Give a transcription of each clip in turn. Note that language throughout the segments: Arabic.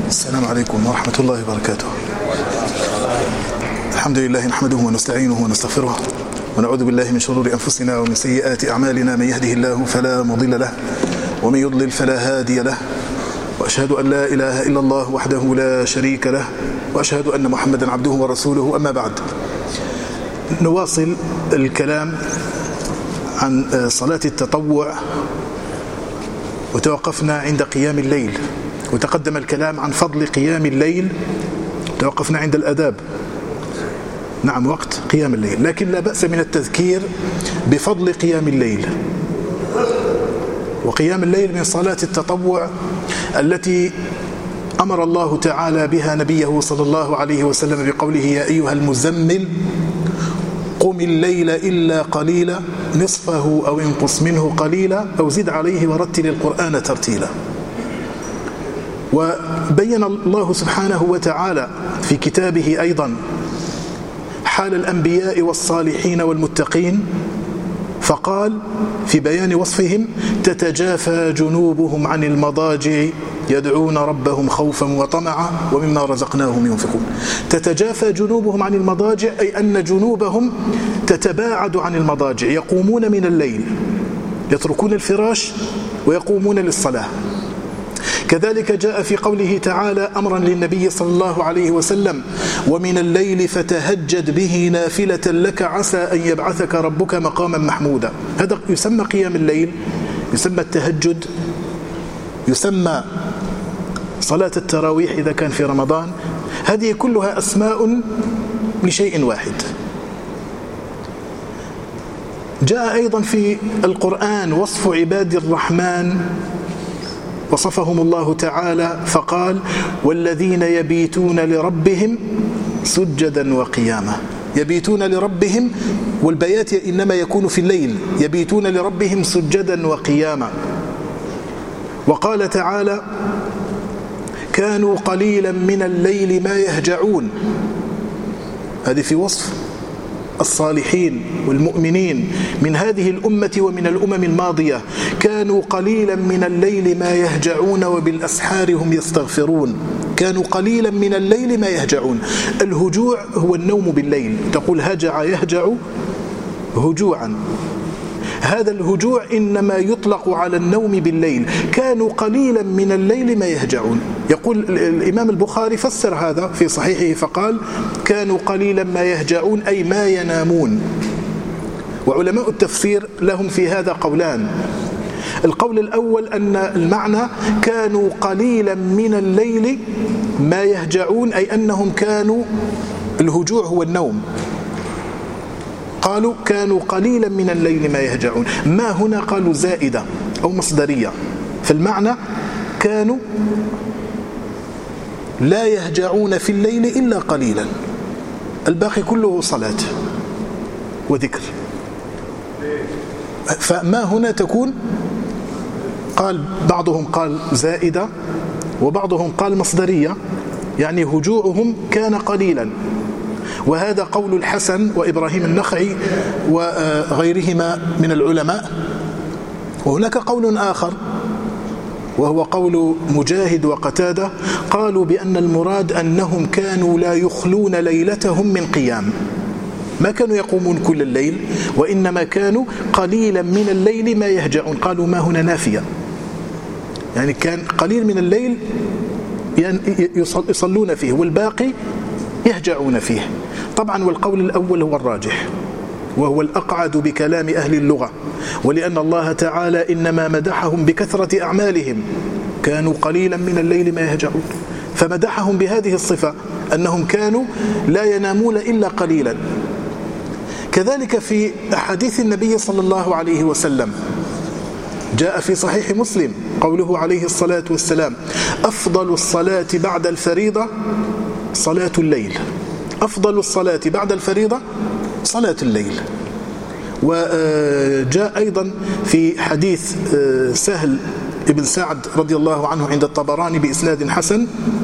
السلام عليكم ورحمة الله وبركاته. الحمد لله نحمده ونستعينه ونستغفره ونعوذ بالله من شرور أنفسنا ومن سيئات أعمالنا. من يهده الله فلا مضل له ومن يضلل فلا هادي له، وأشهد أن لا إله إلا الله وحده لا شريك له، وأشهد أن محمدا عبده ورسوله. أما بعد، نواصل الكلام عن صلاة التطوع، وتوقفنا عند قيام الليل، وتقدم الكلام عن فضل قيام الليل. توقفنا عند الآداب، نعم، وقت قيام الليل، لكن لا بأس من التذكير بفضل قيام الليل. وقيام الليل من صلاة التطوع التي أمر الله تعالى بها نبيه صلى الله عليه وسلم بقوله: يا أيها المزمل قم الليل إلا قليلا نصفه أو انقص منه قليلا أو زد عليه ورتل القرآن ترتيلا. وبين الله سبحانه وتعالى في كتابه أيضا حال الأنبياء والصالحين والمتقين، فقال في بيان وصفهم: تتجافى جنوبهم عن المضاجع يدعون ربهم خوفا وطمعا ومما رزقناهم ينفقون. تتجافى جنوبهم عن المضاجع، أي أن جنوبهم تتباعد عن المضاجع، يقومون من الليل، يتركون الفراش ويقومون للصلاة. كذلك جاء في قوله تعالى أمرا للنبي صلى الله عليه وسلم: ومن الليل فتهجد به نافلة لك عسى أن يبعثك ربك مقاما محمودا. هذا يسمى قيام الليل، يسمى التهجد، يسمى صلاة التراويح إذا كان في رمضان. هذه كلها أسماء لشيء واحد. جاء أيضا في القرآن وصف عباد الرحمن، وصفهم الله تعالى فقال: والذين يبيتون لربهم سجدا وقياما. يبيتون لربهم، والبيات إنما يكون في الليل، يبيتون لربهم سجدا وقياما. وقال تعالى: كانوا قليلا من الليل ما يهجعون. هذه في وصف الصالحين والمؤمنين من هذه الأمة ومن الأمم الماضية. كانوا قليلا من الليل ما يهجعون وبالأسحار هم يستغفرون. كانوا قليلا من الليل ما يهجعون. الهجوع هو النوم بالليل، تقول هجع يهجع هجوعا. هذا الهجوع إنما يطلق على النوم بالليل. كانوا قليلا من الليل ما يهجعون. يقول الإمام البخاري فسر هذا في صحيحه فقال: كانوا قليلا ما يهجعون، أي ما ينامون. وعلماء التفسير لهم في هذا قولان. القول الأول أن المعنى كانوا قليلا من الليل ما يهجعون، أي أنهم كانوا، الهجوع هو النوم، قالوا كانوا قليلا من الليل ما يهجعون. ما هنا قالوا زائدة أو مصدرية، فالمعنى كانوا لا يهجعون في الليل إلا قليلا، الباقي كله صلاة وذكر. فما هنا تكون، قال بعضهم قال زائدة وبعضهم قال مصدرية، يعني هجوعهم كان قليلا. وهذا قول الحسن وإبراهيم النخعي وغيرهما من العلماء. وهناك قول آخر وهو قول مجاهد وقتادة، قالوا بأن المراد أنهم كانوا لا يخلون ليلتهم من قيام، ما كانوا يقومون كل الليل، وإنما كانوا قليلا من الليل ما يهجعون. قالوا ما هنا نافية، يعني كان قليل من الليل يصلون فيه والباقي يهجعون فيه. طبعا والقول الأول هو الراجح وهو الأقعد بكلام أهل اللغة، ولأن الله تعالى إنما مدحهم بكثرة أعمالهم، كانوا قليلا من الليل ما يهجعون، فمدحهم بهذه الصفة أنهم كانوا لا ينامون إلا قليلا. كذلك في أحاديث النبي صلى الله عليه وسلم جاء في صحيح مسلم قوله عليه الصلاة والسلام: أفضل الصلاة بعد الفريضة صلاة الليل. أفضل الصلاة بعد الفريضة صلاة الليل. وجاء أيضا في حديث سهل ابن سعد رضي الله عنه عند الطبراني بإسناد حسن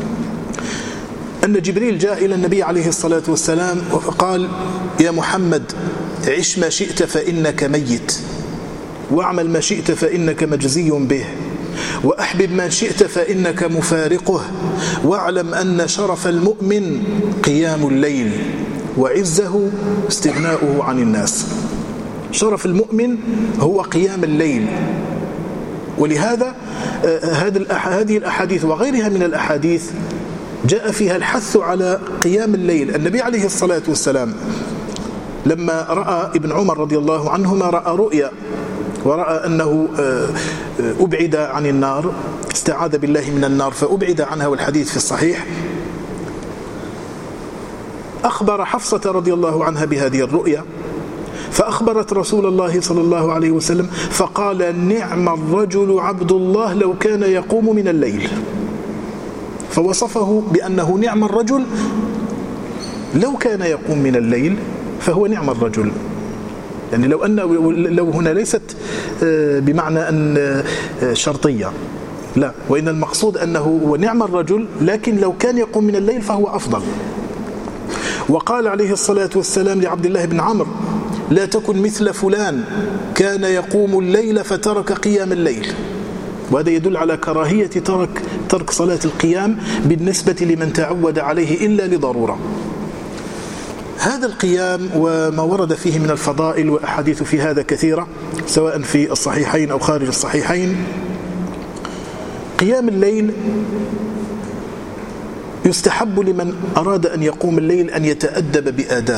أن جبريل جاء إلى النبي عليه الصلاة والسلام وقال: يا محمد عش ما شئت فإنك ميت، واعمل ما شئت فإنك مجزي به، وأحبب من شئت فإنك مفارقه، واعلم أن شرف المؤمن قيام الليل وعزه استغناؤه عن الناس. شرف المؤمن هو قيام الليل. ولهذا هذه الأحاديث وغيرها من الأحاديث جاء فيها الحث على قيام الليل. النبي عليه الصلاة والسلام لما رأى ابن عمر رضي الله عنهما رأى رؤيا، ورأى أنه أبعد عن النار، استعاذ بالله من النار فأبعد عنها، والحديث في الصحيح، أخبر حفصة رضي الله عنها بهذه الرؤيا، فأخبرت رسول الله صلى الله عليه وسلم فقال: نعم الرجل عبد الله لو كان يقوم من الليل. فوصفه بأنه نعم الرجل لو كان يقوم من الليل، فهو نعم الرجل. يعني لو هنا ليست بمعنى أن شرطية، لا، وإن المقصود أنه نعم الرجل، لكن لو كان يقوم من الليل فهو أفضل. وقال عليه الصلاة والسلام لعبد الله بن عمرو: لا تكن مثل فلان كان يقوم الليل فترك قيام الليل. وهذا يدل على كراهية ترك صلاة القيام بالنسبة لمن تعود عليه إلا لضرورة. هذا القيام وما ورد فيه من الفضائل وأحاديث في هذا كثيرة، سواء في الصحيحين أو خارج الصحيحين. قيام الليل يستحب لمن أراد أن يقوم الليل أن يتأدب بآداب.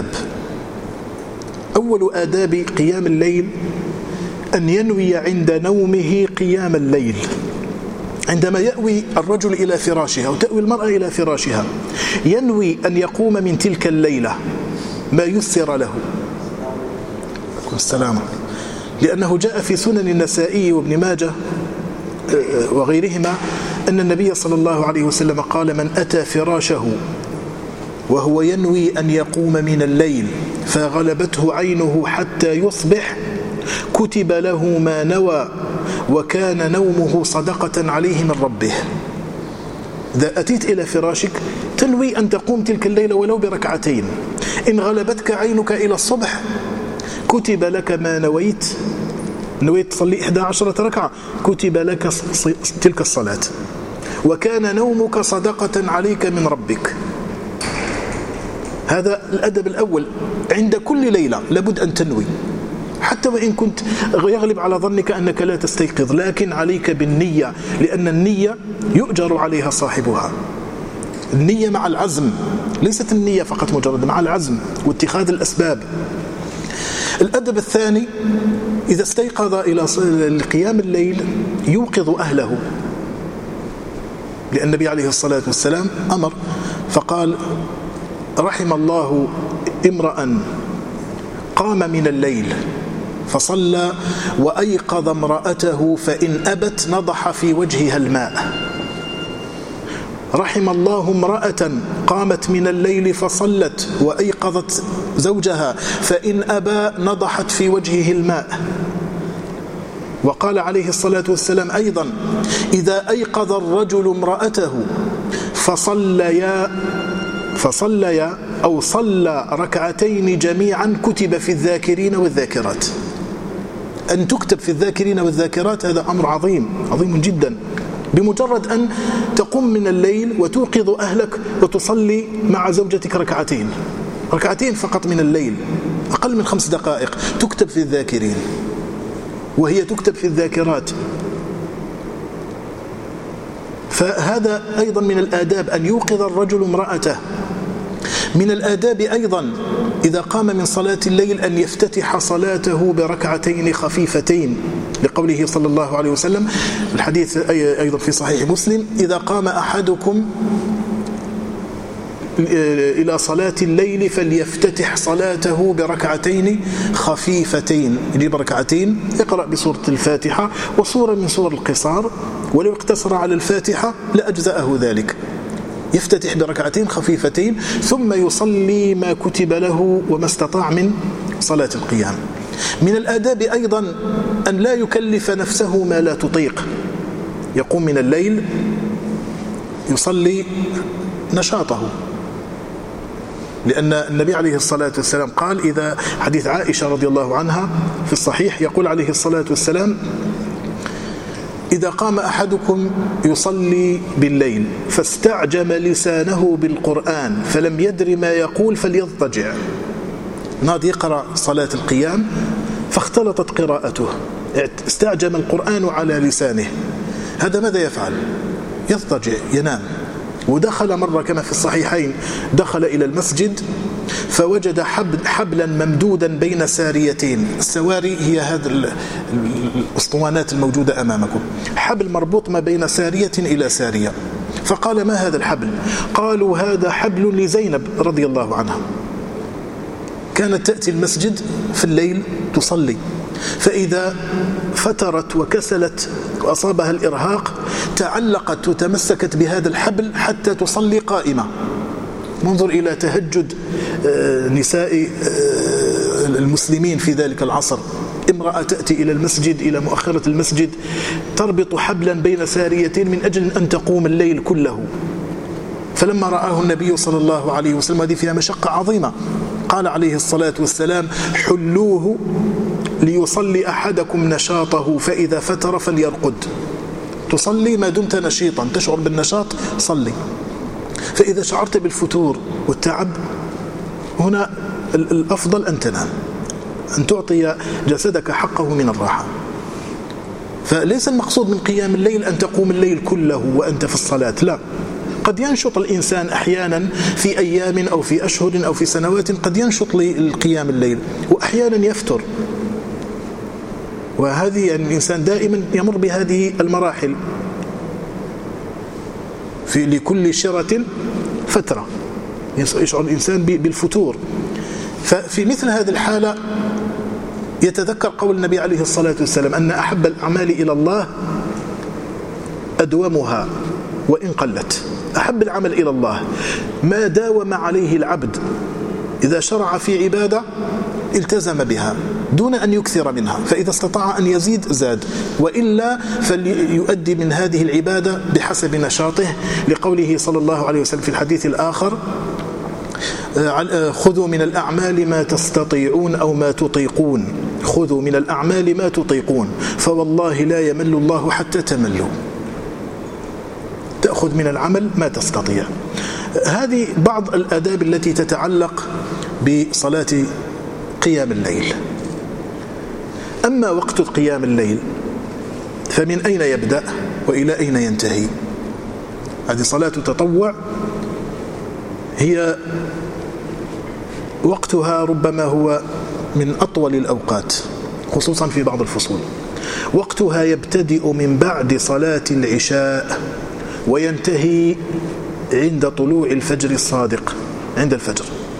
أول آداب قيام الليل أن ينوي عند نومه قيام الليل. عندما يأوي الرجل إلى فراشه أو تأوي المرأة إلى فراشها، ينوي أن يقوم من تلك الليلة ما يسر له. السلام. لأنه جاء في سنن النسائي وابن ماجه وغيرهما أن النبي صلى الله عليه وسلم قال: من أتى فراشه وهو ينوي أن يقوم من الليل فغلبته عينه حتى يصبح كتب له ما نوى وكان نومه صدقة عليه من ربه. إذا أتيت إلى فراشك تنوي أن تقوم تلك الليلة ولو بركعتين، إن غلبتك عينك إلى الصبح كتب لك ما نويت تصلي 11 ركعة، كتب لك تلك الصلاة، وكان نومك صدقة عليك من ربك. هذا الأدب الأول. عند كل ليلة لابد أن تنوي، حتى وإن كنت يغلب على ظنك أنك لا تستيقظ، لكن عليك بالنية، لأن النية يؤجر عليها صاحبها. النية مع العزم، ليست النية فقط مجرد، مع العزم واتخاذ الأسباب. الأدب الثاني: إذا استيقظ إلى قيام الليل يوقظ أهله، لأن النبي عليه الصلاة والسلام أمر فقال: رحم الله امرأ قام من الليل فصلى وأيقظ امرأته فإن أبت نضح في وجهها الماء. رحم الله امرأة قامت من الليل فصلت وأيقظت زوجها فإن أبى نضحت في وجهه الماء. وقال عليه الصلاة والسلام أيضا: إذا أيقظ الرجل امرأته فصليا أو صلى ركعتين جميعا كتب في الذاكرين والذاكرات. أن تكتب في الذاكرين والذاكرات هذا أمر عظيم جدا. بمجرد أن تقوم من الليل وتوقظ أهلك وتصلي مع زوجتك ركعتين فقط من الليل، أقل من 5 دقائق، تكتب في الذاكرين وهي تكتب في الذاكرات. فهذا أيضا من الآداب أن يوقظ الرجل امرأته. من الآداب أيضا إذا قام من صلاة الليل أن يفتتح صلاته بركعتين خفيفتين، لقوله صلى الله عليه وسلم الحديث أيضا في صحيح مسلم: إذا قام أحدكم إلى صلاة الليل فليفتتح صلاته بركعتين خفيفتين. يجيب ركعتين يقرأ بسورة الفاتحة وسورة من سور القصار، ولو اقتصر على الفاتحة لأجزأه ذلك. يفتتح بركعتين خفيفتين ثم يصلي ما كتب له وما استطاع من صلاة القيام. من الآداب أيضا أن لا يكلف نفسه ما لا تطيق. يقوم من الليل يصلي نشاطه، لأن النبي عليه الصلاة والسلام قال: إذا حديث عائشة رضي الله عنها في الصحيح يقول عليه الصلاة والسلام: إذا قام أحدكم يصلي بالليل فاستعجم لسانه بالقرآن فلم يدر ما يقول فليضطجع. ناض يقرأ صلاة القيام فاختلطت قراءته، استعجم القرآن على لسانه، هذا ماذا يفعل؟ يضطجع ينام. ودخل مرة كما في الصحيحين، دخل إلى المسجد فوجد حبلا ممدودا بين ساريتين. السواري هي هذه الأسطوانات الموجودة أمامكم، حبل مربوط ما بين سارية إلى سارية. فقال: ما هذا الحبل؟ قالوا: هذا حبل لزينب رضي الله عنها، كانت تأتي المسجد في الليل تصلي، فإذا فترت وكسلت وأصابها الإرهاق تعلقت وتمسكت بهذا الحبل حتى تصلي قائمة. منظر إلى تهجد نساء المسلمين في ذلك العصر، امرأة تأتي إلى المسجد، إلى مؤخرة المسجد، تربط حبلا بين ساريتين من أجل أن تقوم الليل كله. فلما رآه النبي صلى الله عليه وسلم، هذه فيها مشقة عظيمة، قال عليه الصلاة والسلام: حلوه ليصلي أحدكم نشاطه فإذا فتر فليرقد. تصلي ما دمت نشيطا، تشعر بالنشاط صلي، فإذا شعرت بالفتور والتعب هنا الأفضل أن تنام، أن تعطي جسدك حقه من الراحة. فليس المقصود من قيام الليل أن تقوم الليل كله وأنت في الصلاة، لا. قد ينشط الإنسان أحيانا في أيام أو في أشهر أو في سنوات، قد ينشط للقيام الليل، وأحيانا يفتر. وهذه الإنسان دائما يمر بهذه المراحل، في لكل شرة فترة يشعر الإنسان بالفتور. ففي مثل هذه الحالة يتذكر قول النبي عليه الصلاة والسلام أن أحب الأعمال إلى الله أدومها وإن قلت. أحب العمل إلى الله ما داوم عليه العبد، إذا شرع في عبادة التزم بها دون أن يكثر منها، فإذا استطاع أن يزيد زاد، وإلا فليؤدي من هذه العبادة بحسب نشاطه، لقوله صلى الله عليه وسلم في الحديث الآخر: خذوا من الأعمال ما تستطيعون أو ما تطيقون، خذوا من الأعمال ما تطيقون فوالله لا يمل الله حتى تملوا. تأخذ من العمل ما تستطيع. هذه بعض الآداب التي تتعلق بصلاة قيام الليل. أما وقت قيام الليل فمن أين يبدأ وإلى أين ينتهي؟ هذه صلاة تطوع، هي وقتها ربما هو من أطول الأوقات، خصوصا في بعض الفصول. وقتها يبتدئ من بعد صلاة العشاء وينتهي عند طلوع الفجر الصادق، عند الفجر.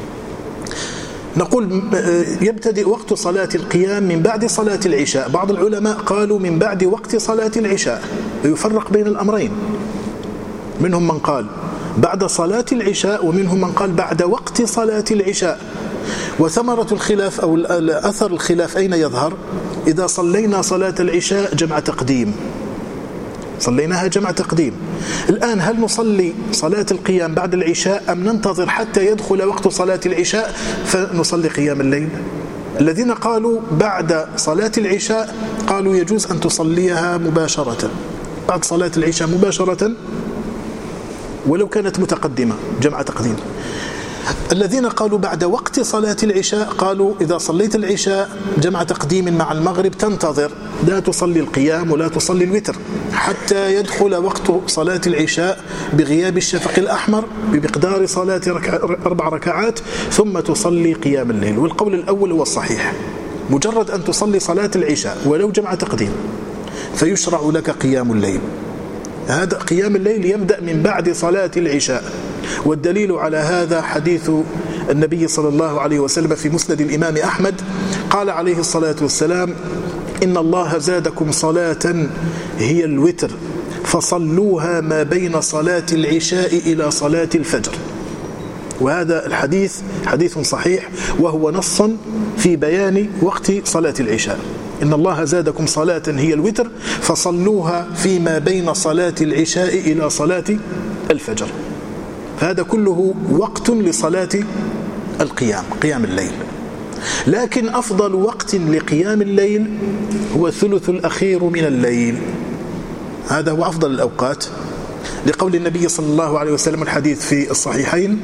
نقول يبتدئ وقت صلاة القيام من بعد صلاة العشاء. بعض العلماء قالوا من بعد وقت صلاة العشاء، يفرق بين الأمرين. منهم من قال بعد صلاة العشاء، ومنهم من قال بعد وقت صلاة العشاء. وثمرة الخلاف أو أثر الخلاف أين يظهر؟ إذا صلينا صلاة العشاء جمع تقديم، صليناها جمع تقديم، الآن هل نصلي صلاة القيام بعد العشاء أم ننتظر حتى يدخل وقت صلاة العشاء فنصلي قيام الليل؟ الذين قالوا بعد صلاة العشاء قالوا يجوز أن تصليها مباشرة، بعد صلاة العشاء مباشرة ولو كانت متقدمة جمع تقديم. الذين قالوا بعد وقت صلاة العشاء قالوا إذا صليت العشاء جمع تقديم مع المغرب تنتظر، لا تصلي القيام ولا تصلي الوتر حتى يدخل وقت صلاة العشاء بغياب الشفق الأحمر بمقدار صلاة 4 ركعات، ثم تصلي قيام الليل. والقول الأول هو الصحيح، مجرد أن تصلي صلاة العشاء ولو جمع تقديم فيشرع لك قيام الليل. هذا قيام الليل يبدأ من بعد صلاة العشاء. والدليل على هذا حديث النبي صلى الله عليه وسلم في مسند الإمام أحمد، قال عليه الصلاة والسلام: إن الله زادكم صلاة هي الوتر فصلوها ما بين صلاة العشاء إلى صلاة الفجر. وهذا الحديث حديث صحيح، وهو نص في بيان وقت صلاة العشاء. إن الله زادكم صلاة هي الوتر فصلوها فيما بين صلاة العشاء إلى صلاة الفجر. هذا كله وقت لصلاة القيام، قيام الليل. لكن أفضل وقت لقيام الليل هو الثلث الأخير من الليل، هذا هو أفضل الأوقات، لقول النبي صلى الله عليه وسلم الحديث في الصحيحين: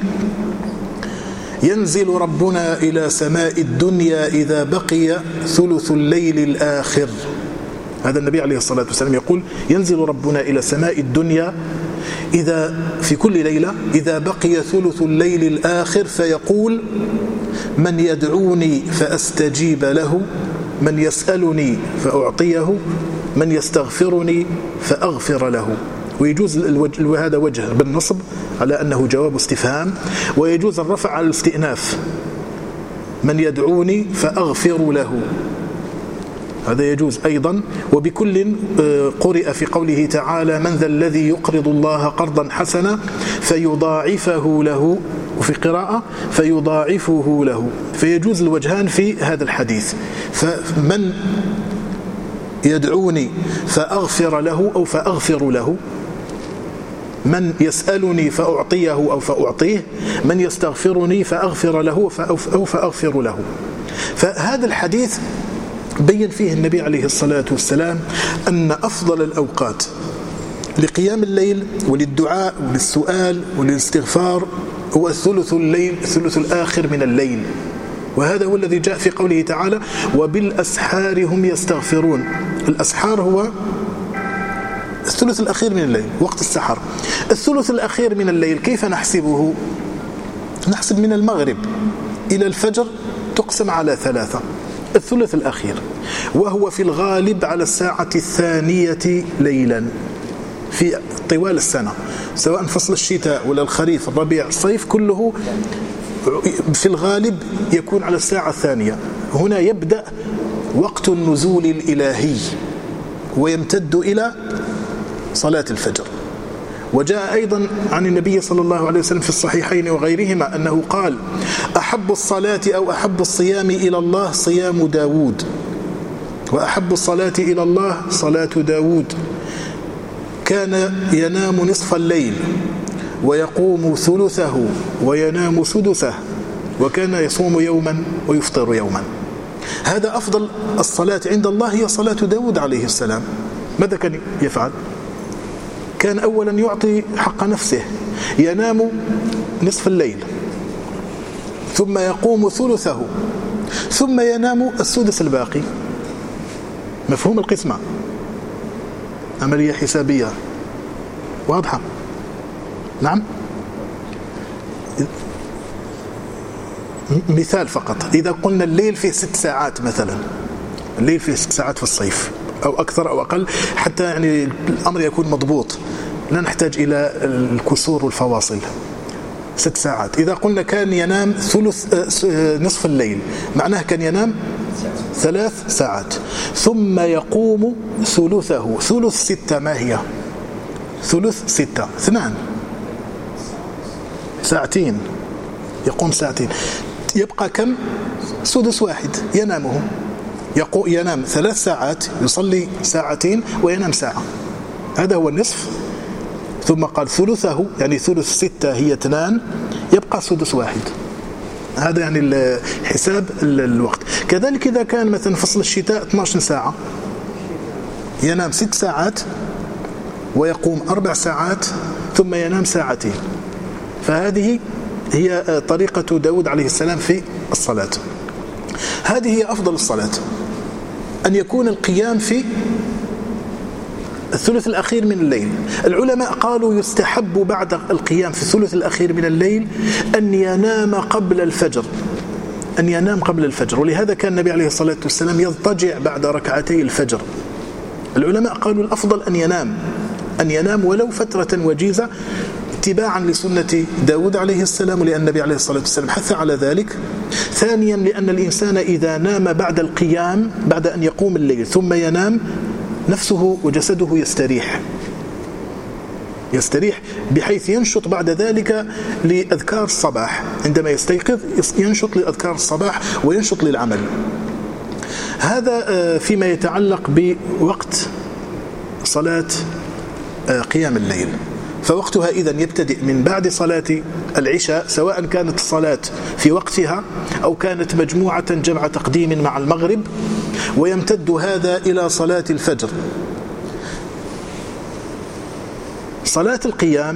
ينزل ربنا إلى سماء الدنيا إذا بقي ثلث الليل الآخر. هذا النبي عليه الصلاة والسلام يقول: ينزل ربنا إلى سماء الدنيا إذا في كل ليلة إذا بقي ثلث الليل الآخر، فيقول: من يدعوني فأستجيب له، من يسألني فأعطيه، من يستغفرني فأغفر له. ويجوز هذا وجه بالنصب على أنه جواب استفهام، ويجوز الرفع على الاستئناف: من يدعوني فأغفر له، هذا يجوز أيضا. وبكل قرئ في قوله تعالى: من ذا الذي يقرض الله قرضا حسنا فيضاعفه له، وفي قراءة فيضاعفه له. فيجوز الوجهان في هذا الحديث: فمن يدعوني فأغفر له أو فأغفر له، من يسألني فأعطيه أو فأعطيه، من يستغفرني فأغفر له أو فأغفر له. فهذا الحديث بين فيه النبي عليه الصلاة والسلام أن أفضل الأوقات لقيام الليل وللدعاء وللسؤال وللاستغفار هو الثلث الآخر من الليل. وهذا هو الذي جاء في قوله تعالى: وبالأسحار هم يستغفرون. الأسحار هو الثلث الأخير من الليل، وقت السحر. الثلث الأخير من الليل كيف نحسبه؟ نحسب من المغرب إلى الفجر تقسم على 3، الثلث الأخير، وهو في الغالب على الساعة 2 ليلا في طوال السنة، سواء فصل الشتاء ولا الخريف الربيع الصيف، كله في الغالب يكون على الساعة 2. هنا يبدأ وقت النزول الإلهي ويمتد إلى صلاة الفجر. وجاء أيضا عن النبي صلى الله عليه وسلم في الصحيحين وغيرهما أنه قال: أحب الصلاة أو أحب الصيام إلى الله صيام داود، وأحب الصلاة إلى الله صلاة داود، كان ينام نصف الليل ويقوم ثلثه وينام سدسه، وكان يصوم يوما ويفطر يوما. هذا أفضل الصلاة عند الله هي صلاة داود عليه السلام. ماذا كان يفعل؟ كان أولا يعطي حق نفسه، ينام نصف الليل ثم يقوم ثلثه ثم ينام السدس الباقي. مفهوم القسمة؟ عملية حسابية واضحة. نعم، مثال فقط. إذا قلنا الليل فيه 6 ساعات مثلا، الليل فيه 6 ساعات في الصيف أو أكثر أو أقل، حتى يعني الأمر يكون مضبوط، لا نحتاج إلى الكسور والفواصل. 6 ساعات. إذا قلنا كان ينام نصف الليل، معناه كان ينام 3 ساعات، ثم يقوم ثلثه. ثلث 6 ما هي؟ ثلث 6 2 ساعتين، يقوم ساعتين، يبقى كم؟ سدس واحد ينامه. ينام 3 ساعات، يصلي 2 ساعات وينام 1 ساعة، هذا هو النصف. ثم قال ثلثه، يعني ثلث 6 هي 2، يبقى سدس واحد. هذا يعني حساب الوقت. كذلك إذا كان مثلا فصل الشتاء 12 ساعة، ينام 6 ساعات ويقوم 4 ساعات ثم ينام 2 ساعات. فهذه هي طريقة داود عليه السلام في الصلاة. هذه هي أفضل الصلاة، أن يكون القيام في الثلث الأخير من الليل. العلماء قالوا يستحب بعد القيام في الثلث الأخير من الليل أن ينام قبل الفجر، أن ينام قبل الفجر. ولهذا كان النبي عليه الصلاة والسلام يضطجع بعد ركعتي الفجر. العلماء قالوا الأفضل أن ينام ولو فترة وجيزة، اتباعا لسنة داود عليه السلام، ولأن النبي عليه الصلاة والسلام حث على ذلك. ثانيا، لأن الإنسان إذا نام بعد القيام، بعد أن يقوم الليل ثم ينام، نفسه وجسده يستريح بحيث ينشط بعد ذلك لأذكار الصباح. عندما يستيقظ ينشط لأذكار الصباح وينشط للعمل. هذا فيما يتعلق بوقت صلاة قيام الليل. فوقتها إذن يبتدئ من بعد صلاة العشاء، سواء كانت الصلاة في وقتها أو كانت مجموعة جمع تقديم مع المغرب، ويمتد هذا إلى صلاة الفجر. صلاة القيام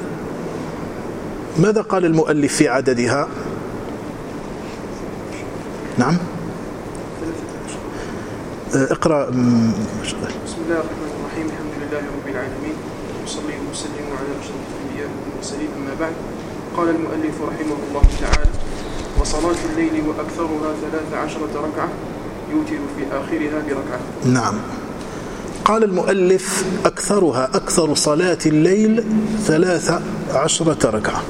ماذا قال المؤلف في عددها؟ نعم اقرأ. بسم الله الرحمن الرحيم. الحمد لله رب العالمين، وصلي وسلم على أشرف الأنبياء والمرسلين، أما بعد. قال المؤلف رحمه الله تعالى: وصلاة الليل وأكثرها 13 ركعة يوتر في آخرها بركعة. نعم، قال المؤلف أكثرها، أكثر صلاة الليل 13 ركعة.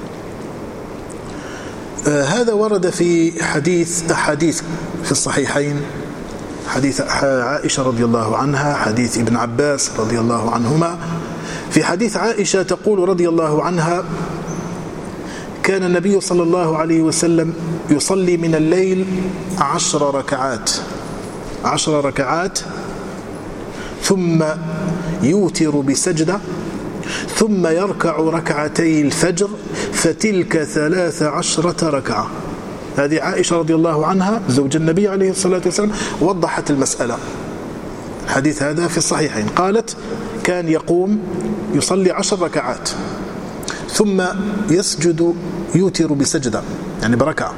هذا ورد في أحاديث في الصحيحين، حديث عائشة رضي الله عنها، حديث ابن عباس رضي الله عنهما. في حديث عائشة تقول رضي الله عنها: كان النبي صلى الله عليه وسلم يصلي من الليل 10 ركعات ثم يوتر بسجدة ثم يركع ركعتي الفجر فتلك 13 ركعة. هذه عائشة رضي الله عنها زوج النبي عليه الصلاة والسلام وضحت المسألة. الحديث هذا في الصحيحين. قالت: كان يقوم يصلي 10 ركعات ثم يسجد يوتر بسجدة يعني بركعة،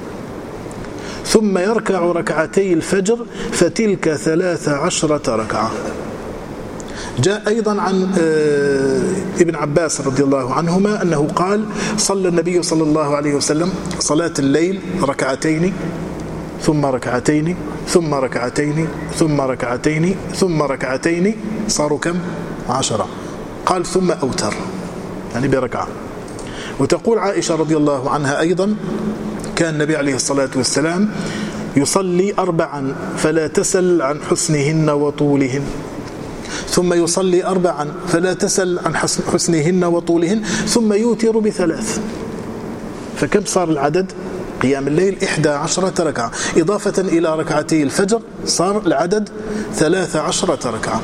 ثم يركع ركعتي الفجر فتلك 13 ركعة. جاء أيضا عن ابن عباس رضي الله عنهما أنه قال: صلى النبي صلى الله عليه وسلم صلاة الليل ركعتين ثم ركعتين ثم ركعتين ثم ركعتين ثم ركعتين، صاروا كم؟ 10. قال: ثم أوتر يعني بركعة. وتقول عائشة رضي الله عنها أيضا: كان النبي عليه الصلاة والسلام يصلي 4 فلا تسل عن حسنهن وطولهن، ثم يصلي 4 فلا تسل عن حسنهن وطولهن، ثم يوتر ب3. فكم صار العدد؟ قيام الليل 11 ركعة، إضافة إلى ركعتي الفجر صار العدد 13 ركعة.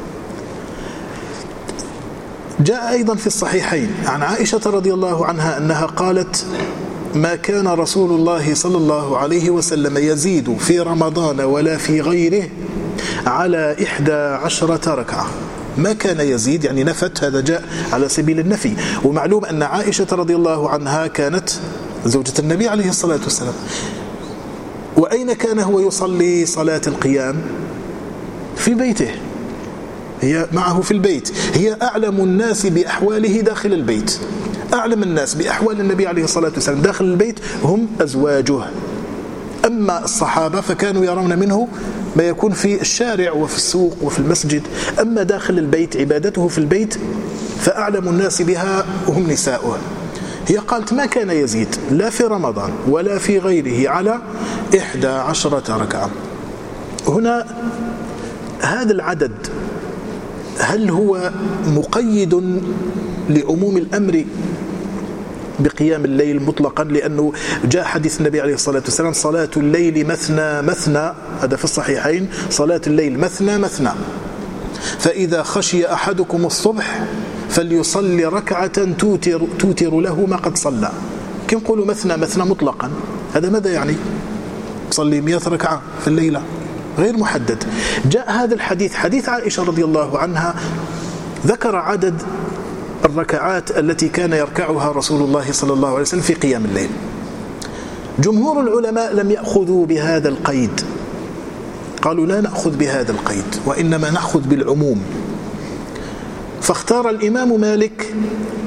جاء أيضا في الصحيحين عن عائشة رضي الله عنها أنها قالت: ما كان رسول الله صلى الله عليه وسلم يزيد في رمضان ولا في غيره على 11 ركعة. ما كان يزيد يعني نفت، هذا جاء على سبيل النفي. ومعلوم أن عائشة رضي الله عنها كانت زوجة النبي عليه الصلاة والسلام. وأين كان هو يصلي صلاة القيام؟ في بيته، هي معه في البيت، هي أعلم الناس بأحواله داخل البيت. أعلم الناس بأحوال النبي عليه الصلاة والسلام داخل البيت هم أزواجه. أما الصحابة فكانوا يرون منه ما يكون في الشارع وفي السوق وفي المسجد، أما داخل البيت عبادته في البيت فأعلم الناس بها هم نساؤها. هي قالت: ما كان يزيد لا في رمضان ولا في غيره على 11 ركعة. هنا هذا العدد هل هو مقيد لعموم الأمر بقيام الليل مطلقا؟ لأنه جاء حديث النبي عليه الصلاة والسلام: صلاة الليل مثنى مثنى، هذا في الصحيحين، صلاة الليل مثنى مثنى، فإذا خشي أحدكم الصبح فليصلي ركعة توتر له ما قد صلى. كم نقولوا مثنى مثنى مطلقا؟ هذا ماذا يعني؟ صلي 100 ركعة في الليلة، غير محدد. جاء هذا الحديث، حديث عائشة رضي الله عنها، ذكر عدد الركعات التي كان يركعها رسول الله صلى الله عليه وسلم في قيام الليل. جمهور العلماء لم يأخذوا بهذا القيد، قالوا لا نأخذ بهذا القيد وإنما نأخذ بالعموم. فاختار الإمام مالك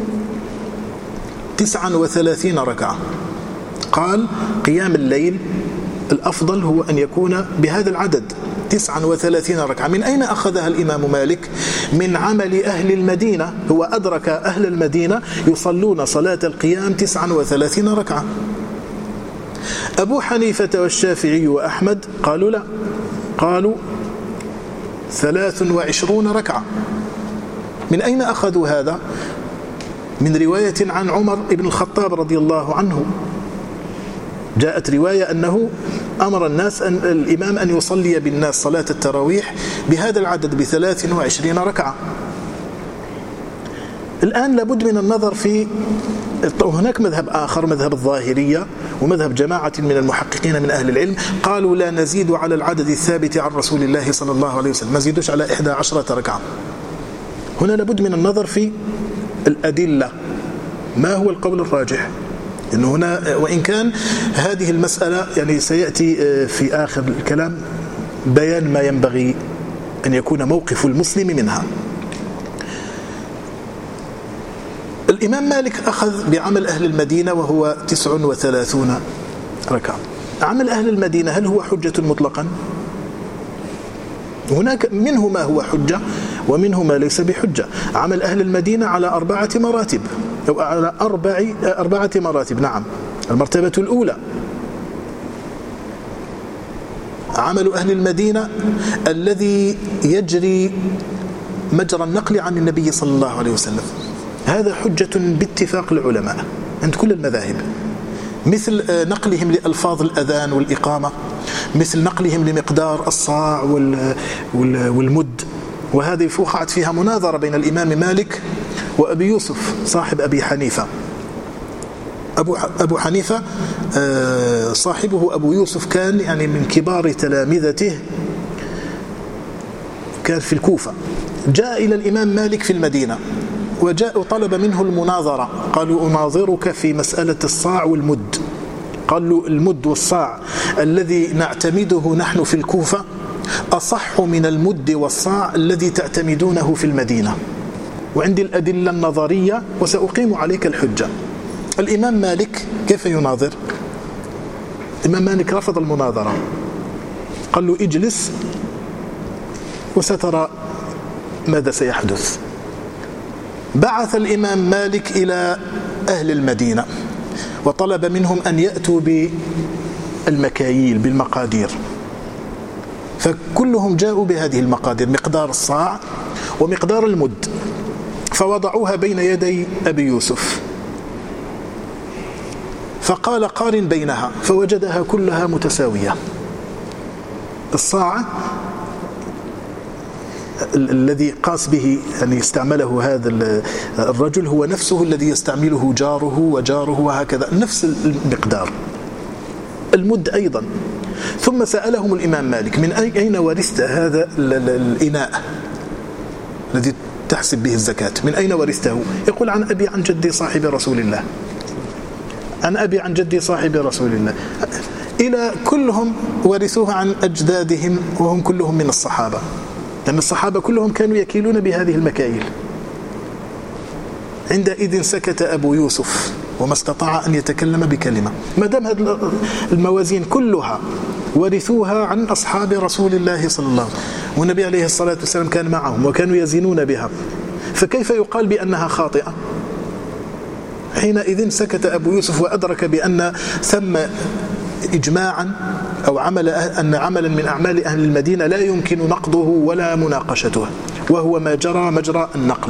39 ركعة، قال قيام الليل الأفضل هو أن يكون بهذا العدد 39 ركعة. من أين أخذها الإمام مالك؟ من عمل أهل المدينة، هو أدرك أهل المدينة يصلون صلاة القيام 39 ركعة. أبو حنيفة والشافعي وأحمد قالوا لا، قالوا 23 ركعة. من أين أخذوا هذا؟ من رواية عن عمر بن الخطاب رضي الله عنه، جاءت رواية أنه أمر الناس الإمام أن يصلي بالناس صلاة التراويح بهذا العدد ب23 ركعة. الآن لابد من النظر في هناك مذهب آخر، مذهب الظاهرية ومذهب جماعة من المحققين من أهل العلم، قالوا لا نزيد على العدد الثابت عن رسول الله صلى الله عليه وسلم، ما نزيدوش على 11 ركعة. هنا لابد من النظر في الأدلة، ما هو القول الراجح؟ إنه هنا وإن كان هذه المسألة يعني سيأتي في آخر الكلام بيان ما ينبغي أن يكون موقف المسلم منها. الإمام مالك أخذ بعمل أهل المدينة وهو 39 ركعة. عمل أهل المدينة هل هو حجة مطلقا؟ هناك منه ما هو حجة ومنه ما ليس بحجة. عمل أهل المدينة على 4 مراتب أو على 4 مراتب. نعم، المرتبة الأولى عمل أهل المدينة الذي يجري مجرى النقل عن النبي صلى الله عليه وسلم، هذا حجة باتفاق العلماء عند كل المذاهب، مثل نقلهم لألفاظ الأذان والإقامة، مثل نقلهم لمقدار الصاع والمد. وهذه وقعت فيها مناظرة بين الإمام مالك وأبي يوسف صاحب أبي حنيفة. أبو حنيفة صاحبه أبو يوسف كان يعني من كبار تلامذته، كان في الكوفة. جاء إلى الإمام مالك في المدينة وجاء طلب منه المناظرة، قالوا أناظرك في مسألة الصاع والمد. قال له المد والصاع الذي نعتمده نحن في الكوفة أصح من المد والصاع الذي تعتمدونه في المدينة، وعندي الأدلة النظرية وسأقيم عليك الحجة. الإمام مالك كيف يناظر؟ الإمام مالك رفض المناظرة، قال له اجلس وسترى ماذا سيحدث. بعث الإمام مالك إلى أهل المدينة وطلب منهم أن يأتوا بالمكاييل بالمقادير، فكلهم جاءوا بهذه المقادير، مقدار الصاع ومقدار المد، فوضعوها بين يدي أبي يوسف، فقال قارن بينها، فوجدها كلها متساوية. الصاع الذي قاس به يعني استعمله هذا الرجل هو نفسه الذي يستعمله جاره وجاره وهكذا، نفس المقدار. المد أيضا. ثم سألهم الإمام مالك من أين ورثت هذا الإناء الذي تحسب به الزكاة؟ من أين ورثته؟ يقول عن أبي عن جدي صاحب رسول الله، عن أبي عن جدي صاحب رسول الله. إلى كلهم ورثوها عن أجدادهم وهم كلهم من الصحابة، لأن الصحابة كلهم كانوا يكيلون بهذه المكاييل. عندئذ سكت أبو يوسف وما استطاع أن يتكلم بكلمة، ما دام هذه الموازين كلها ورثوها عن أصحاب رسول الله صلى الله عليه وسلم، والنبي عليه الصلاة والسلام كان معهم وكانوا يزنون بها، فكيف يقال بأنها خاطئة؟ حينئذ سكت أبو يوسف وأدرك بأن ثم إجماعا أو أن عملا من أعمال أهل المدينة لا يمكن نقضه ولا مناقشته، وهو ما جرى مجرى النقل.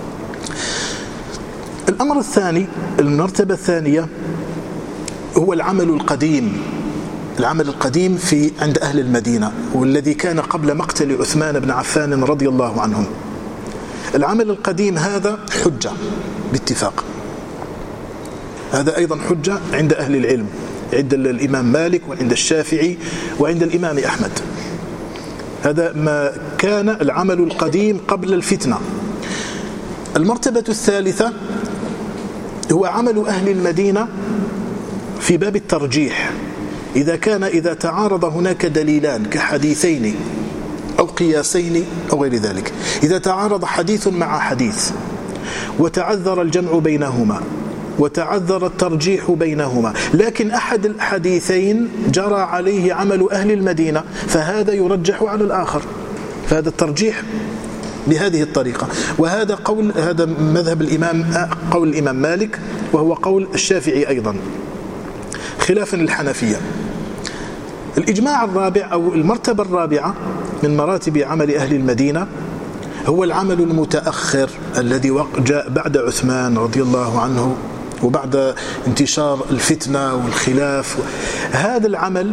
الأمر الثاني، المرتبة الثانية، هو العمل القديم. العمل القديم عند أهل المدينة، والذي كان قبل مقتل عثمان بن عفان رضي الله عنهم. العمل القديم هذا حجة باتفاق، هذا أيضا حجة عند أهل العلم، عند الإمام مالك وعند الشافعي وعند الإمام أحمد. هذا ما كان العمل القديم قبل الفتنة. المرتبة الثالثة هو عمل أهل المدينة في باب الترجيح، إذا تعارض هناك دليلان كحديثين أو قياسين أو غير ذلك، إذا تعارض حديث مع حديث وتعذر الجمع بينهما وتعذر الترجيح بينهما، لكن أحد الحديثين جرى عليه عمل أهل المدينة، فهذا يرجح على الآخر، فهذا الترجيح بهذه الطريقة. وهذا هذا مذهب قول الإمام مالك، وهو قول الشافعي أيضا، خلافا للحنفية. الإجماع الرابع أو المرتبة الرابعة من مراتب عمل أهل المدينة هو العمل المتأخر الذي جاء بعد عثمان رضي الله عنه وبعد انتشار الفتنة والخلاف. هذا العمل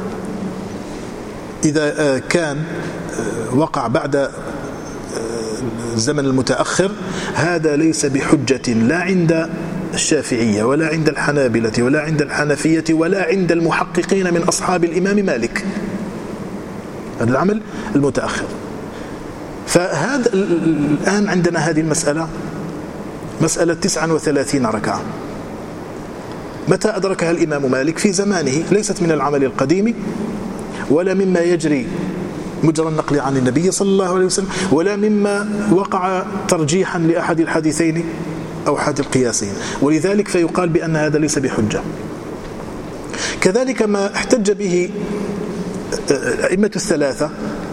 إذا كان وقع بعد الزمن المتأخر هذا ليس بحجة لا عند الشافعية ولا عند الحنابلة ولا عند الحنفية ولا عند المحققين من أصحاب الإمام مالك. هذا العمل المتأخر. فهذا الآن عندنا هذه المسألة، مسألة 39 ركعة. متى أدركها الإمام مالك؟ في زمانه، ليست من العمل القديم ولا مما يجري مجرى النقل عن النبي صلى الله عليه وسلم، ولا مما وقع ترجيحا لأحد الحديثين أو أحد القياسين، ولذلك فيقال بأن هذا ليس بحجة. كذلك ما احتج به أئمة الثلاثة،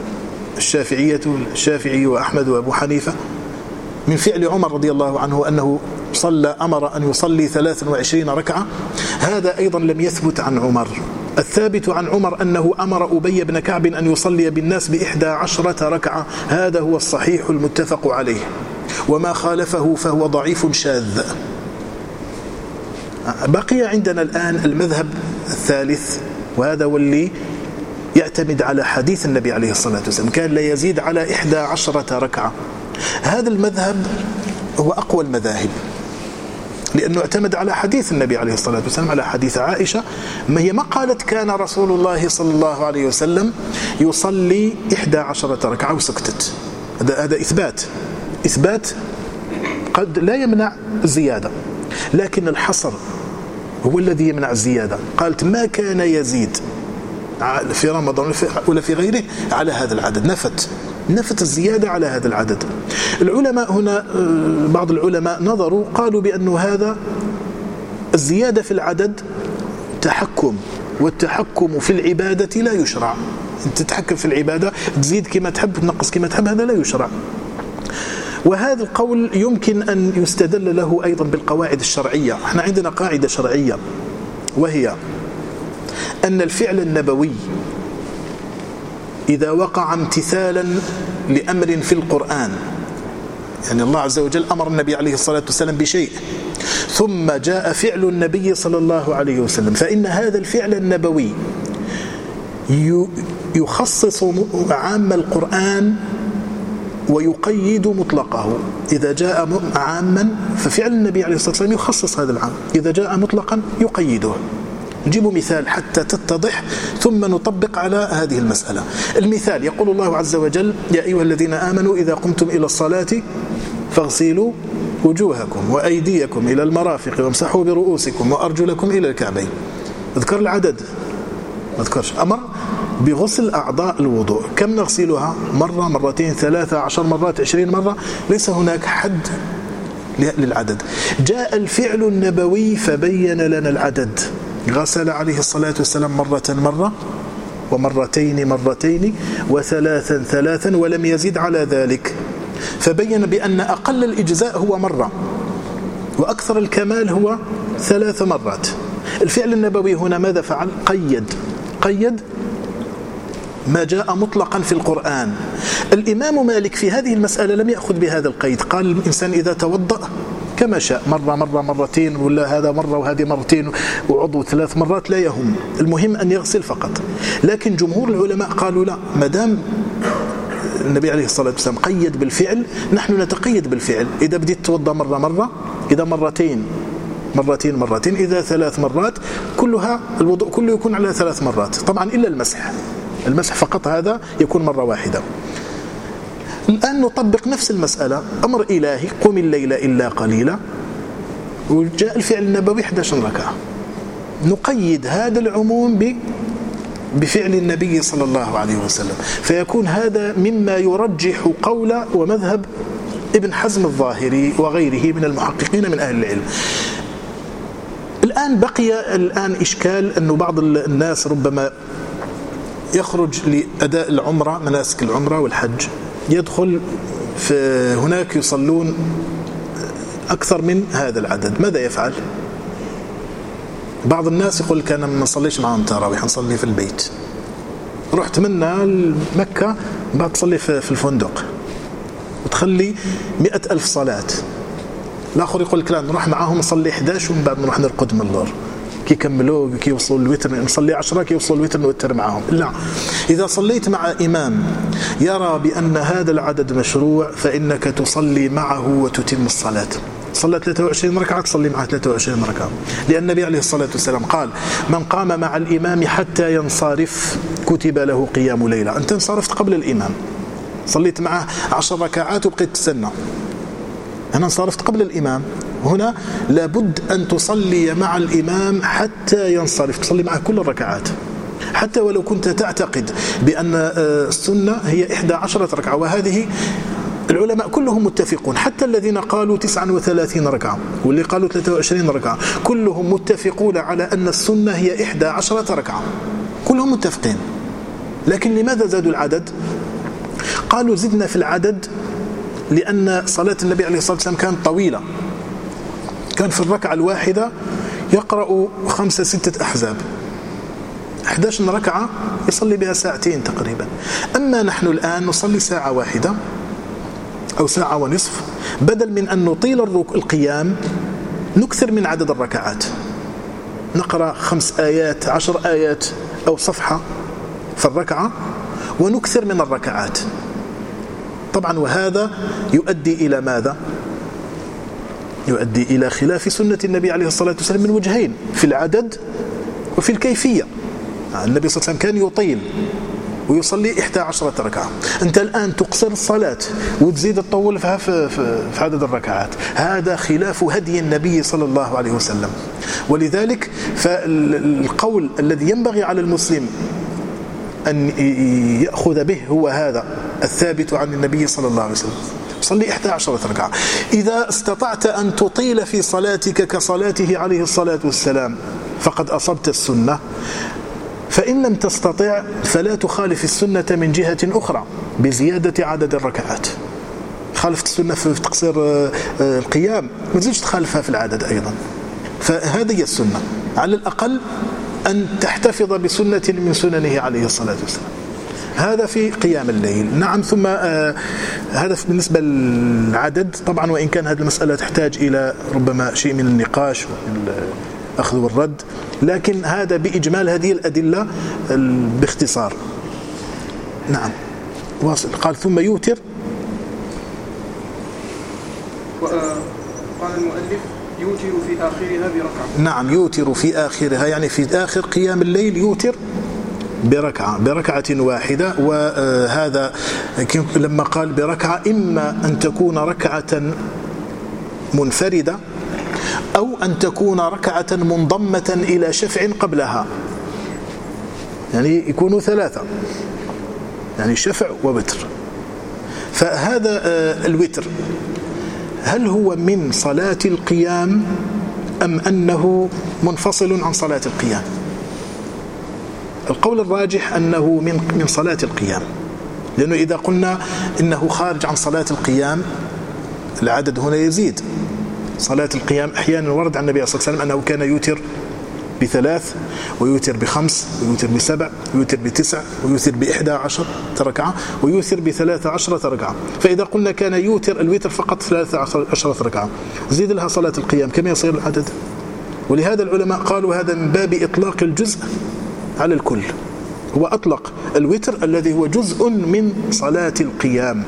الشافعي وأحمد وأبو حنيفة، من فعل عمر رضي الله عنه أنه أمر أن يصلي 23 ركعة. هذا أيضا لم يثبت عن عمر. الثابت عن عمر أنه أمر أبي بن كعب أن يصلي بالناس ب11 ركعة، هذا هو الصحيح المتفق عليه، وما خالفه فهو ضعيف شاذ. بقي عندنا الآن المذهب الثالث، وهذا واللي يعتمد على حديث النبي عليه الصلاة والسلام، كان لا يزيد على 11 ركعة. هذا المذهب هو أقوى المذاهب، لأنه اعتمد على حديث النبي عليه الصلاة والسلام، على حديث عائشة، ما هي ما قالت كان رسول الله صلى الله عليه وسلم يصلي 11 ركعة وسكتت. هذا إثبات قد لا يمنع الزيادة، لكن الحصر هو الذي يمنع الزيادة. قالت ما كان يزيد في رمضان ولا في غيره على هذا العدد، نفت الزيادة على هذا العدد. العلماء هنا، بعض العلماء نظروا قالوا بأن هذا الزيادة في العدد تحكم، والتحكم في العبادة لا يشرع. أنت تتحكم في العبادة، تزيد كما تحب تنقص كما تحب، هذا لا يشرع. وهذا القول يمكن أن يستدل له أيضا بالقواعد الشرعية. احنا عندنا قاعدة شرعية، وهي أن الفعل النبوي إذا وقع امتثالا لأمر في القرآن، يعني الله عز وجل أمر النبي عليه الصلاة والسلام بشيء، ثم جاء فعل النبي صلى الله عليه وسلم، فإن هذا الفعل النبوي يخصص عام القرآن ويقيد مطلقه. إذا جاء عاما ففعل النبي عليه الصلاة والسلام يخصص هذا العام، إذا جاء مطلقا يقيده. نجيب مثال حتى تتضح، ثم نطبق على هذه المسألة. المثال يقول الله عز وجل: يا أيها الذين آمنوا إذا قمتم إلى الصلاة فاغسلوا وجوهكم وأيديكم إلى المرافق وامسحوا برؤوسكم وأرجلكم إلى الكعبين. اذكر العدد، ما ذكرش. أمر بغسل أعضاء الوضوء. كم نغسلها؟ مرة، مرتين، 3، 10 مرات، 20 مرة، ليس هناك حد للعدد. جاء الفعل النبوي فبين لنا العدد، غسل عليه الصلاة والسلام مرة، ومرتين، وثلاثا، ولم يزد على ذلك، فبين بأن أقل الإجزاء هو مرة، وأكثر الكمال هو 3 مرات. الفعل النبوي هنا ماذا فعل؟ قيد ما جاء مطلقا في القرآن. الإمام مالك في هذه المسألة لم يأخذ بهذا القيد، قال الإنسان إذا توضأ كما شاء، مرة، مرتين، ولا هذا مرة وهذه مرتين وعضو 3 مرات، لا يهم، المهم أن يغسل فقط. لكن جمهور العلماء قالوا لا، مدام النبي عليه الصلاة والسلام قيد بالفعل، نحن نتقيد بالفعل. إذا بديت توضأ مرة، إذا مرتين، إذا 3 مرات، كلها الوضوء كله يكون على 3 مرات، طبعا إلا المسح فقط، هذا يكون مرة واحدة. الآن نطبق نفس المسألة، أمر إلهي: قم الليل إلا قليلا، وجاء الفعل النبوي 11 ركعة. نقيد هذا العموم بفعل النبي صلى الله عليه وسلم، فيكون هذا مما يرجح قول ومذهب ابن حزم الظاهري وغيره من المحققين من أهل العلم. الآن بقي إشكال أن بعض الناس ربما يخرج لأداء العمرة، مناسك العمرة والحج، يدخل هناك يصلون أكثر من هذا العدد، ماذا يفعل؟ بعض الناس يقول لك أنا ما نصليش معهم تراويح، نصلي في البيت. رحت منا لمكة بعد تصلي في الفندق وتخلي 100,000 صلاة. الآخر يقول لك لا، نروح معهم نصلي 11 ومن بعد نروح نرقد من اللور، كي يكملوا كي يوصلوا الوتر، نصلي 10 كي يوصلوا الوتر نوتر معهم. لا، إذا صليت مع إمام يرى بأن هذا العدد مشروع فإنك تصلي معه وتتم الصلاة. صلى 23 ركعة تصلي معه 23 ركعة، لأن النبي عليه الصلاة والسلام قال: من قام مع الإمام حتى ينصرف كتب له قيام ليلة. أنت انصرفت قبل الإمام، صليت معه 10 ركعات وبقيت تستنى، أنا انصرفت قبل الإمام. هنا لابد أن تصلي مع الإمام حتى ينصرف، تصلي معه كل الركعات، حتى ولو كنت تعتقد بأن السنة هي 11 ركعة. وهذه العلماء كلهم متفقون، حتى الذين قالوا 39 ركعة واللي قالوا 23 ركعة، كلهم متفقون على أن السنة هي 11 ركعة، كلهم متفقين. لكن لماذا زادوا العدد؟ قالوا زدنا في العدد لأن صلاة النبي عليه الصلاة والسلام كانت طويلة، كان في الركعة الواحدة يقرأ 5-6 أحزاب، 11 ركعة يصلي بها ساعتين تقريبا. أما نحن الآن نصلي ساعة واحدة أو ساعة ونصف، بدل من أن نطيل القيام نكثر من عدد الركعات، نقرأ 5 آيات 10 آيات أو صفحة في الركعة ونكثر من الركعات. طبعا وهذا يؤدي إلى ماذا؟ يؤدي إلى خلاف سنة النبي عليه الصلاة والسلام من وجهين، في العدد وفي الكيفية. النبي صلى الله عليه وسلم كان يطيل ويصلي 11 ركعة، أنت الآن تقصر الصلاة وتزيد تطول فيها في عدد الركعات، هذا خلاف هدي النبي صلى الله عليه وسلم. ولذلك فالقول الذي ينبغي على المسلم أن يأخذ به هو هذا الثابت عن النبي صلى الله عليه وسلم، صلي 11 ركعة. إذا استطعت أن تطيل في صلاتك كصلاته عليه الصلاة والسلام فقد أصبت السنة، فإن لم تستطع فلا تخالف السنة من جهة أخرى بزيادة عدد الركعات. خالفت السنة في تقصير القيام، ما تزيدش تخالفها في العدد أيضا. فهذه هي السنة، على الأقل أن تحتفظ بسنة من سننه عليه الصلاة والسلام. هذا في قيام الليل. نعم. ثم هذا بالنسبة للعدد. طبعا وإن كان هذه المسألة تحتاج إلى ربما شيء من النقاش والأخذ والرد، لكن هذا بإجمال هذه الأدلة باختصار. نعم. واصل. قال ثم يوتر. قال المؤلف يوتر في آخرها بركعة. نعم، يوتر في آخرها يعني في آخر قيام الليل يوتر بركعة واحدة. وهذا لما قال بركعة إما أن تكون ركعة منفردة أو أن تكون ركعة منضمة إلى شفع قبلها، يعني يكونوا 3، يعني شفع ووتر. فهذا الوتر هل هو من صلاة القيام أم أنه منفصل عن صلاة القيام؟ القول الراجح أنه من صلاة القيام، لأنه إذا قلنا إنه خارج عن صلاة القيام العدد هنا يزيد. صلاة القيام أحيانا ورد عن النبي صلى الله عليه وسلم أنه كان يوتر ب3 ويوتر ب5 ويوتر ب7 ويوتر ب9 ويوتر ب11 ركعة ويوتر ب13 ركعة. فإذا قلنا كان يوتر الوتر فقط 13 ركعة، زيد لها صلاة القيام، كم يصير العدد؟ ولهذا العلماء قالوا هذا من باب إطلاق الجزء على الكل، هو أطلق الوتر الذي هو جزء من صلاة القيام،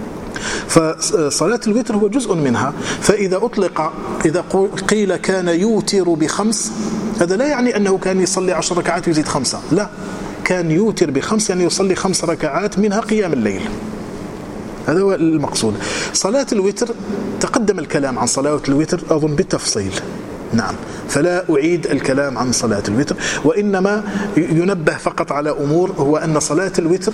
فصلاة الوتر هو جزء منها. فإذا أطلق، إذا قيل كان يوتر ب5، هذا لا يعني أنه كان يصلي 10 ركعات ويزيد 5، لا، كان يوتر ب5 يعني يصلي 5 ركعات منها قيام الليل، هذا هو المقصود. صلاة الوتر تقدم الكلام عن صلاة الوتر أظن بالتفصيل. نعم، فلا أعيد الكلام عن صلاة الوتر، وإنما ينبه فقط على أمور، هو أن صلاة الوتر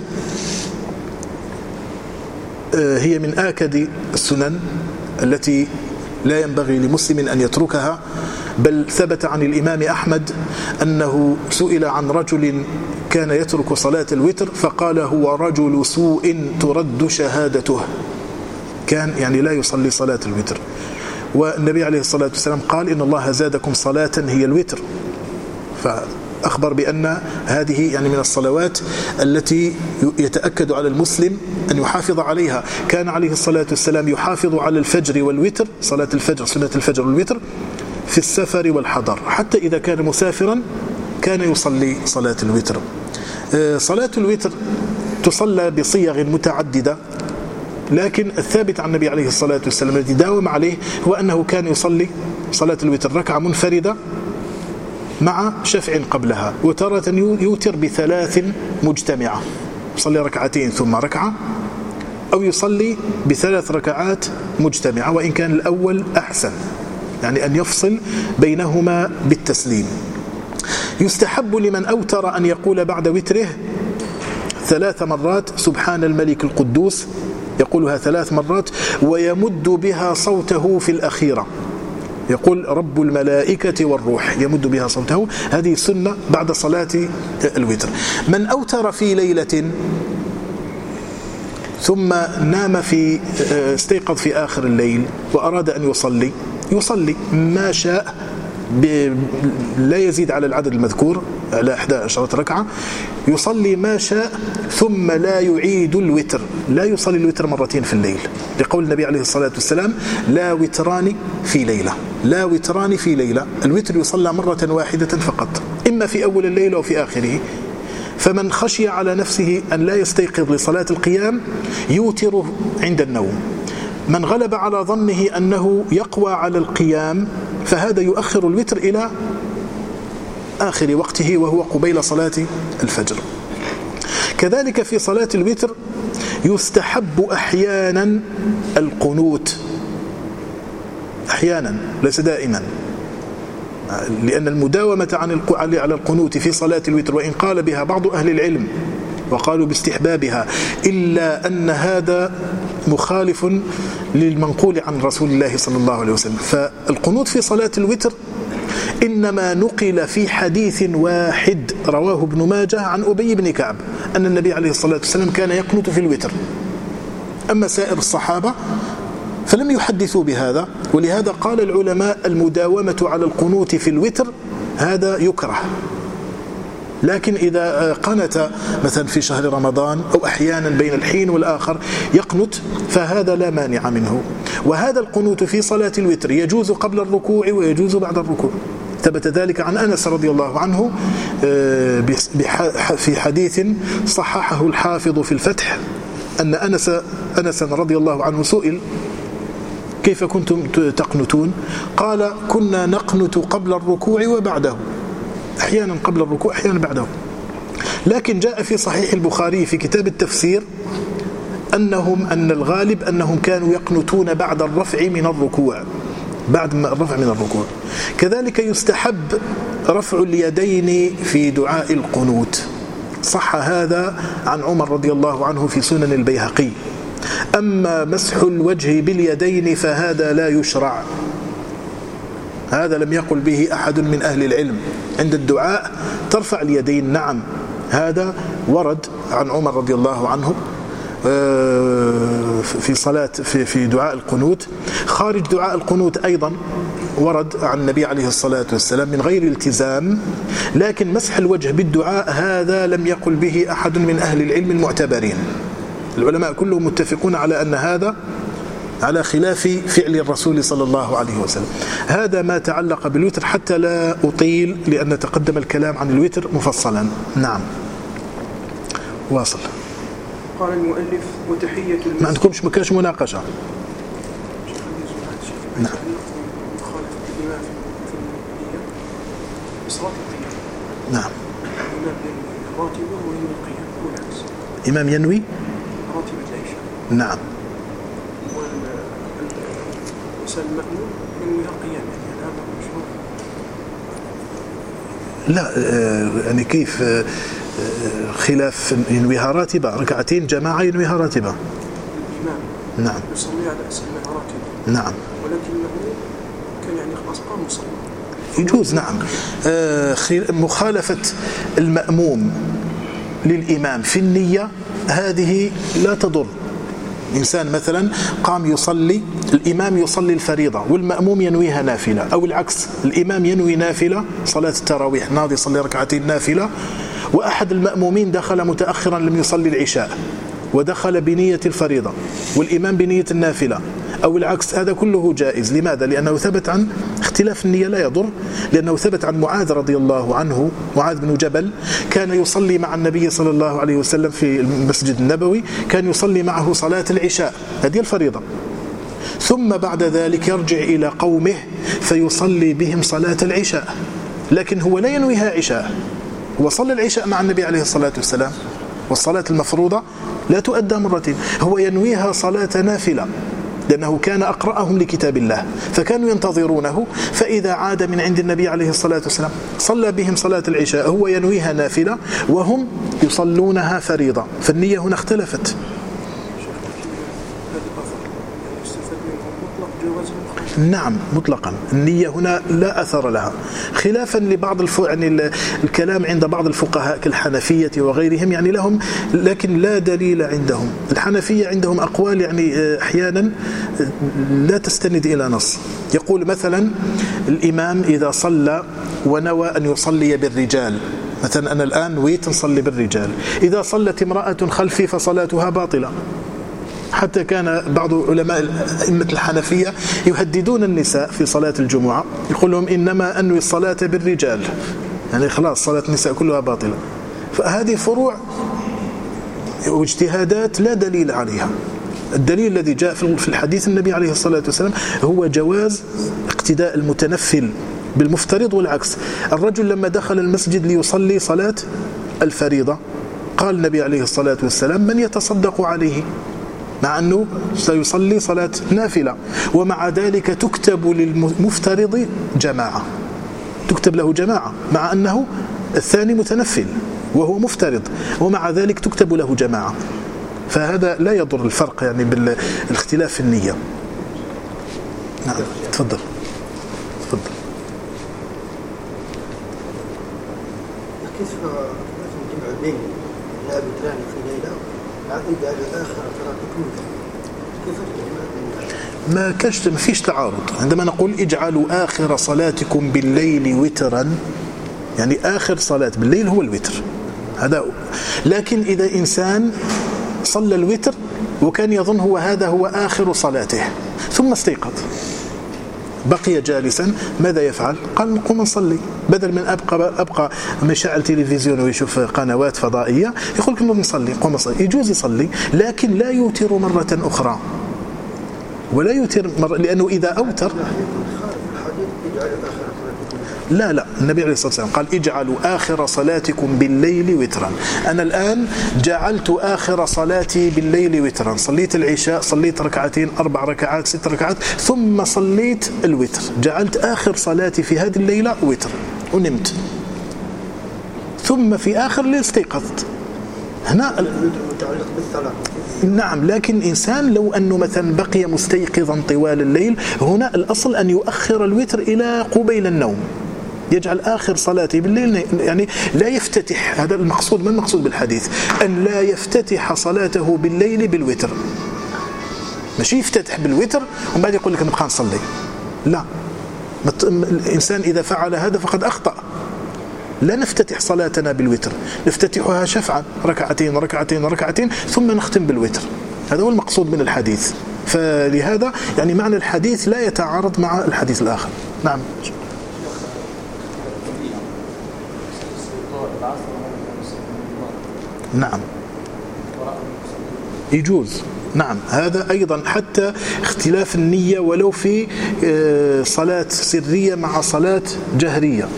هي من آكد السنن التي لا ينبغي لمسلم أن يتركها. بل ثبت عن الإمام أحمد أنه سئل عن رجل كان يترك صلاة الوتر فقال هو رجل سوء ترد شهادته، كان يعني لا يصلي صلاة الوتر. والنبي عليه الصلاة والسلام قال إن الله زادكم صلاة هي الوتر، فأخبر بأن هذه يعني من الصلوات التي يتأكد على المسلم أن يحافظ عليها. كان عليه الصلاة والسلام يحافظ على الفجر والوتر، صلاة الفجر سنة الفجر والوتر في السفر والحضر، حتى إذا كان مسافرا كان يصلي صلاة الوتر. صلاة الوتر تصلى بصيغ متعددة، لكن الثابت عن النبي عليه الصلاة والسلام الذي داوم عليه هو أنه كان يصلي صلاة الوتر ركعة منفردة مع شفع قبلها، وتارة يوتر ب3 مجتمعة، يصلي ركعتين ثم ركعة أو يصلي ب3 ركعات مجتمعة، وإن كان الأول أحسن، يعني أن يفصل بينهما بالتسليم. يستحب لمن أوتر أن يقول بعد وتره 3 مرات سبحان الملك القدوس، يقولها 3 مرات ويمد بها صوته في الأخيرة، يقول رب الملائكة والروح، يمد بها صوته. هذه سنة بعد صلاة الوتر. من أوتر في ليلة ثم نام استيقظ في آخر الليل وأراد أن يصلي ما شاء، لا يزيد على العدد المذكور، على 11 ركعة، يصلي ما شاء، ثم لا يعيد الوتر، لا يصلي الوتر مرتين في الليل، لقول النبي عليه الصلاة والسلام لا وتران في ليلة، لا وتران في ليلة. الوتر يصلى مرة واحدة فقط، إما في أول الليل أو في آخره. فمن خشي على نفسه أن لا يستيقظ لصلاة القيام يوتر عند النوم. من غلب على ظنه أنه يقوى على القيام فهذا يؤخر الوتر إلى آخر وقته وهو قبيل صلاة الفجر. كذلك في صلاة الوتر يستحب أحيانا القنوت، أحيانا ليس دائما، لأن المداومة على القنوت في صلاة الوتر، وإن قال بها بعض أهل العلم وقالوا باستحبابها، إلا أن هذا مخالف للمنقول عن رسول الله صلى الله عليه وسلم. فالقنوت في صلاة الوتر إنما نقل في حديث واحد رواه ابن ماجه عن أبي بن كعب أن النبي عليه الصلاة والسلام كان يقنت في الوتر. أما سائر الصحابة فلم يحدثوا بهذا، ولهذا قال العلماء المداومة على القنوت في الوتر هذا يكره، لكن إذا قنت مثلا في شهر رمضان أو أحيانا بين الحين والآخر يقنت فهذا لا مانع منه. وهذا القنوت في صلاة الوتر يجوز قبل الركوع ويجوز بعد الركوع. ثبت ذلك عن أنس رضي الله عنه في حديث صححه الحافظ في الفتح، أن أنس رضي الله عنه سئل كيف كنتم تقنتون؟ قال كنا نقنت قبل الركوع وبعده، أحيانا قبل الركوع أحيانا بعده. لكن جاء في صحيح البخاري في كتاب التفسير أن الغالب أنهم كانوا يقنتون بعد الرفع من الركوع، بعد الرفع من الركوع. كذلك يستحب رفع اليدين في دعاء القنوت، صح هذا عن عمر رضي الله عنه في سنن البيهقي. أما مسح الوجه باليدين فهذا لا يشرع، هذا لم يقل به أحد من أهل العلم. عند الدعاء ترفع اليدين، نعم، هذا ورد عن عمر رضي الله عنه في صلاة في دعاء القنوت. خارج دعاء القنوت أيضا ورد عن النبي عليه الصلاة والسلام من غير التزام، لكن مسح الوجه بالدعاء هذا لم يقل به أحد من أهل العلم المعتبرين. العلماء كلهم متفقون على أن هذا على خلاف فعل الرسول صلى الله عليه وسلم. هذا ما تعلق بالوتر، حتى لا أطيل لأن تقدم الكلام عن الوتر مفصلا. نعم، واصل. قال المؤلف وتحية المسجد. ما عندكمش مكاش مناقشة؟ نعم. نعم. إمام ينوي راتب العشاء. نعم. والمأمون ينويها قيام، يعني هذا مشروع. لا يعني كيف خلاف ينويها راتبة، ركعتين جماعة ينويها راتبة. الإمام نعم يصلي على أسلها راتبة. نعم. ولكن المأمون كان يعني خلاص قام مصلي. يجوز، نعم. مخالفة المأموم للإمام في النية هذه لا تضر. إنسان مثلا قام يصلي، الإمام يصلي الفريضة والمأموم ينويها نافلة، أو العكس، الإمام ينوي نافلة صلاة التراويح، ناضي يصلي ركعتين نافلة، وأحد المأمومين دخل متأخرا لم يصلي العشاء ودخل بنية الفريضة والإمام بنية النافلة، أو العكس، هذا كله جائز. لماذا؟ لأنه ثبت عن اختلاف النية لا يضر، لأنه ثبت عن معاذ رضي الله عنه، معاذ بن جبل كان يصلي مع النبي صلى الله عليه وسلم في المسجد النبوي، كان يصلي معه صلاة العشاء، هذه الفريضة، ثم بعد ذلك يرجع إلى قومه فيصلي بهم صلاة العشاء، لكن هو لا ينويها عشاء، هو صلى العشاء مع النبي عليه الصلاة والسلام والصلاة المفروضة لا تؤدى مرتين. هو ينويها صلاة نافلة لأنه كان أقرأهم لكتاب الله فكانوا ينتظرونه، فإذا عاد من عند النبي عليه الصلاة والسلام صلى بهم صلاة العشاء، هو ينويها نافلة وهم يصلونها فريضة، فالنية هنا اختلفت. نعم مطلقا، النية هنا لا أثر لها، خلافا لبعض يعني الكلام عند بعض الفقهاء كالحنفية وغيرهم يعني لهم، لكن لا دليل عندهم. الحنفية عندهم أقوال يعني أحيانا لا تستند إلى نص. يقول مثلا الإمام إذا صلى ونوى أن يصلي بالرجال، مثلا أنا الآن نويت نصلي بالرجال، إذا صلت امرأة خلفي فصلاتها باطلة. حتى كان بعض علماء أئمة الحنفية يهددون النساء في صلاة الجمعة، يقول لهم إنما أنوي الصلاة بالرجال، يعني خلاص صلاة النساء كلها باطلة. فهذه فروع واجتهادات لا دليل عليها. الدليل الذي جاء في الحديث النبي عليه الصلاة والسلام هو جواز اقتداء المتنفل بالمفترض والعكس. الرجل لما دخل المسجد ليصلي صلاة الفريضة قال النبي عليه الصلاة والسلام من يتصدق عليه، مع أنه سيصلي صلاة نافلة، ومع ذلك تكتب للمفترض جماعة، تكتب له جماعة مع أنه الثاني متنفل وهو مفترض، ومع ذلك تكتب له جماعة. فهذا لا يضر الفرق يعني بالاختلاف في النية. نعم تفضل. كيف جمع الليل لا بتران في ليلة عقيد على آخر صلاتكم كيف ما فيش تعارض. عندما نقول اجعلوا آخر صلاتكم بالليل وترا، يعني آخر صلاة بالليل هو الوتر هذا. لكن إذا إنسان صلى الوتر وكان يظن هذا هو آخر صلاته ثم استيقظ بقي جالسا، ماذا يفعل؟ قال نقوم نصلي، بدل من أبقى مشاعل تلفزيون ويشوف قنوات فضائية، يقول لك نصلي، قوم نصلي. يجوز يصلي لكن لا يوتر مرة أخرى، ولا يوتر لأنه إذا أوتر لا النبي عليه الصلاة والسلام قال اجعلوا آخر صلاتكم بالليل وترا. أنا الآن جعلت آخر صلاتي بالليل وترا، صليت العشاء، صليت ركعتين 4 ركعات 6 ركعات ثم صليت الوتر، جعلت آخر صلاتي في هذه الليلة وتر ونمت، ثم في آخر الليل استيقظت. هنا متعلق بالصلاة. نعم، لكن إنسان لو أنه مثلا بقي مستيقظا طوال الليل، هنا الأصل أن يؤخر الوتر إلى قبيل النوم، يجعل آخر صلاته بالليل، يعني لا يفتتح. هذا المقصود، ما المقصود بالحديث؟ أن لا يفتتح صلاته بالليل بالوتر، ماشي يفتتح بالوتر ومن بعد يقول لك نبقى نصلي، لا. الإنسان إذا فعل هذا فقد أخطأ. لا نفتتح صلاتنا بالوتر، نفتتحها شفعا، ركعتين ركعتين ركعتين ثم نختم بالوتر. هذا هو المقصود من الحديث. فلهذا يعني معنى الحديث لا يتعارض مع الحديث الآخر. نعم. نعم يجوز. نعم هذا أيضا حتى اختلاف النية ولو في صلاة سرية مع صلاة جهرية.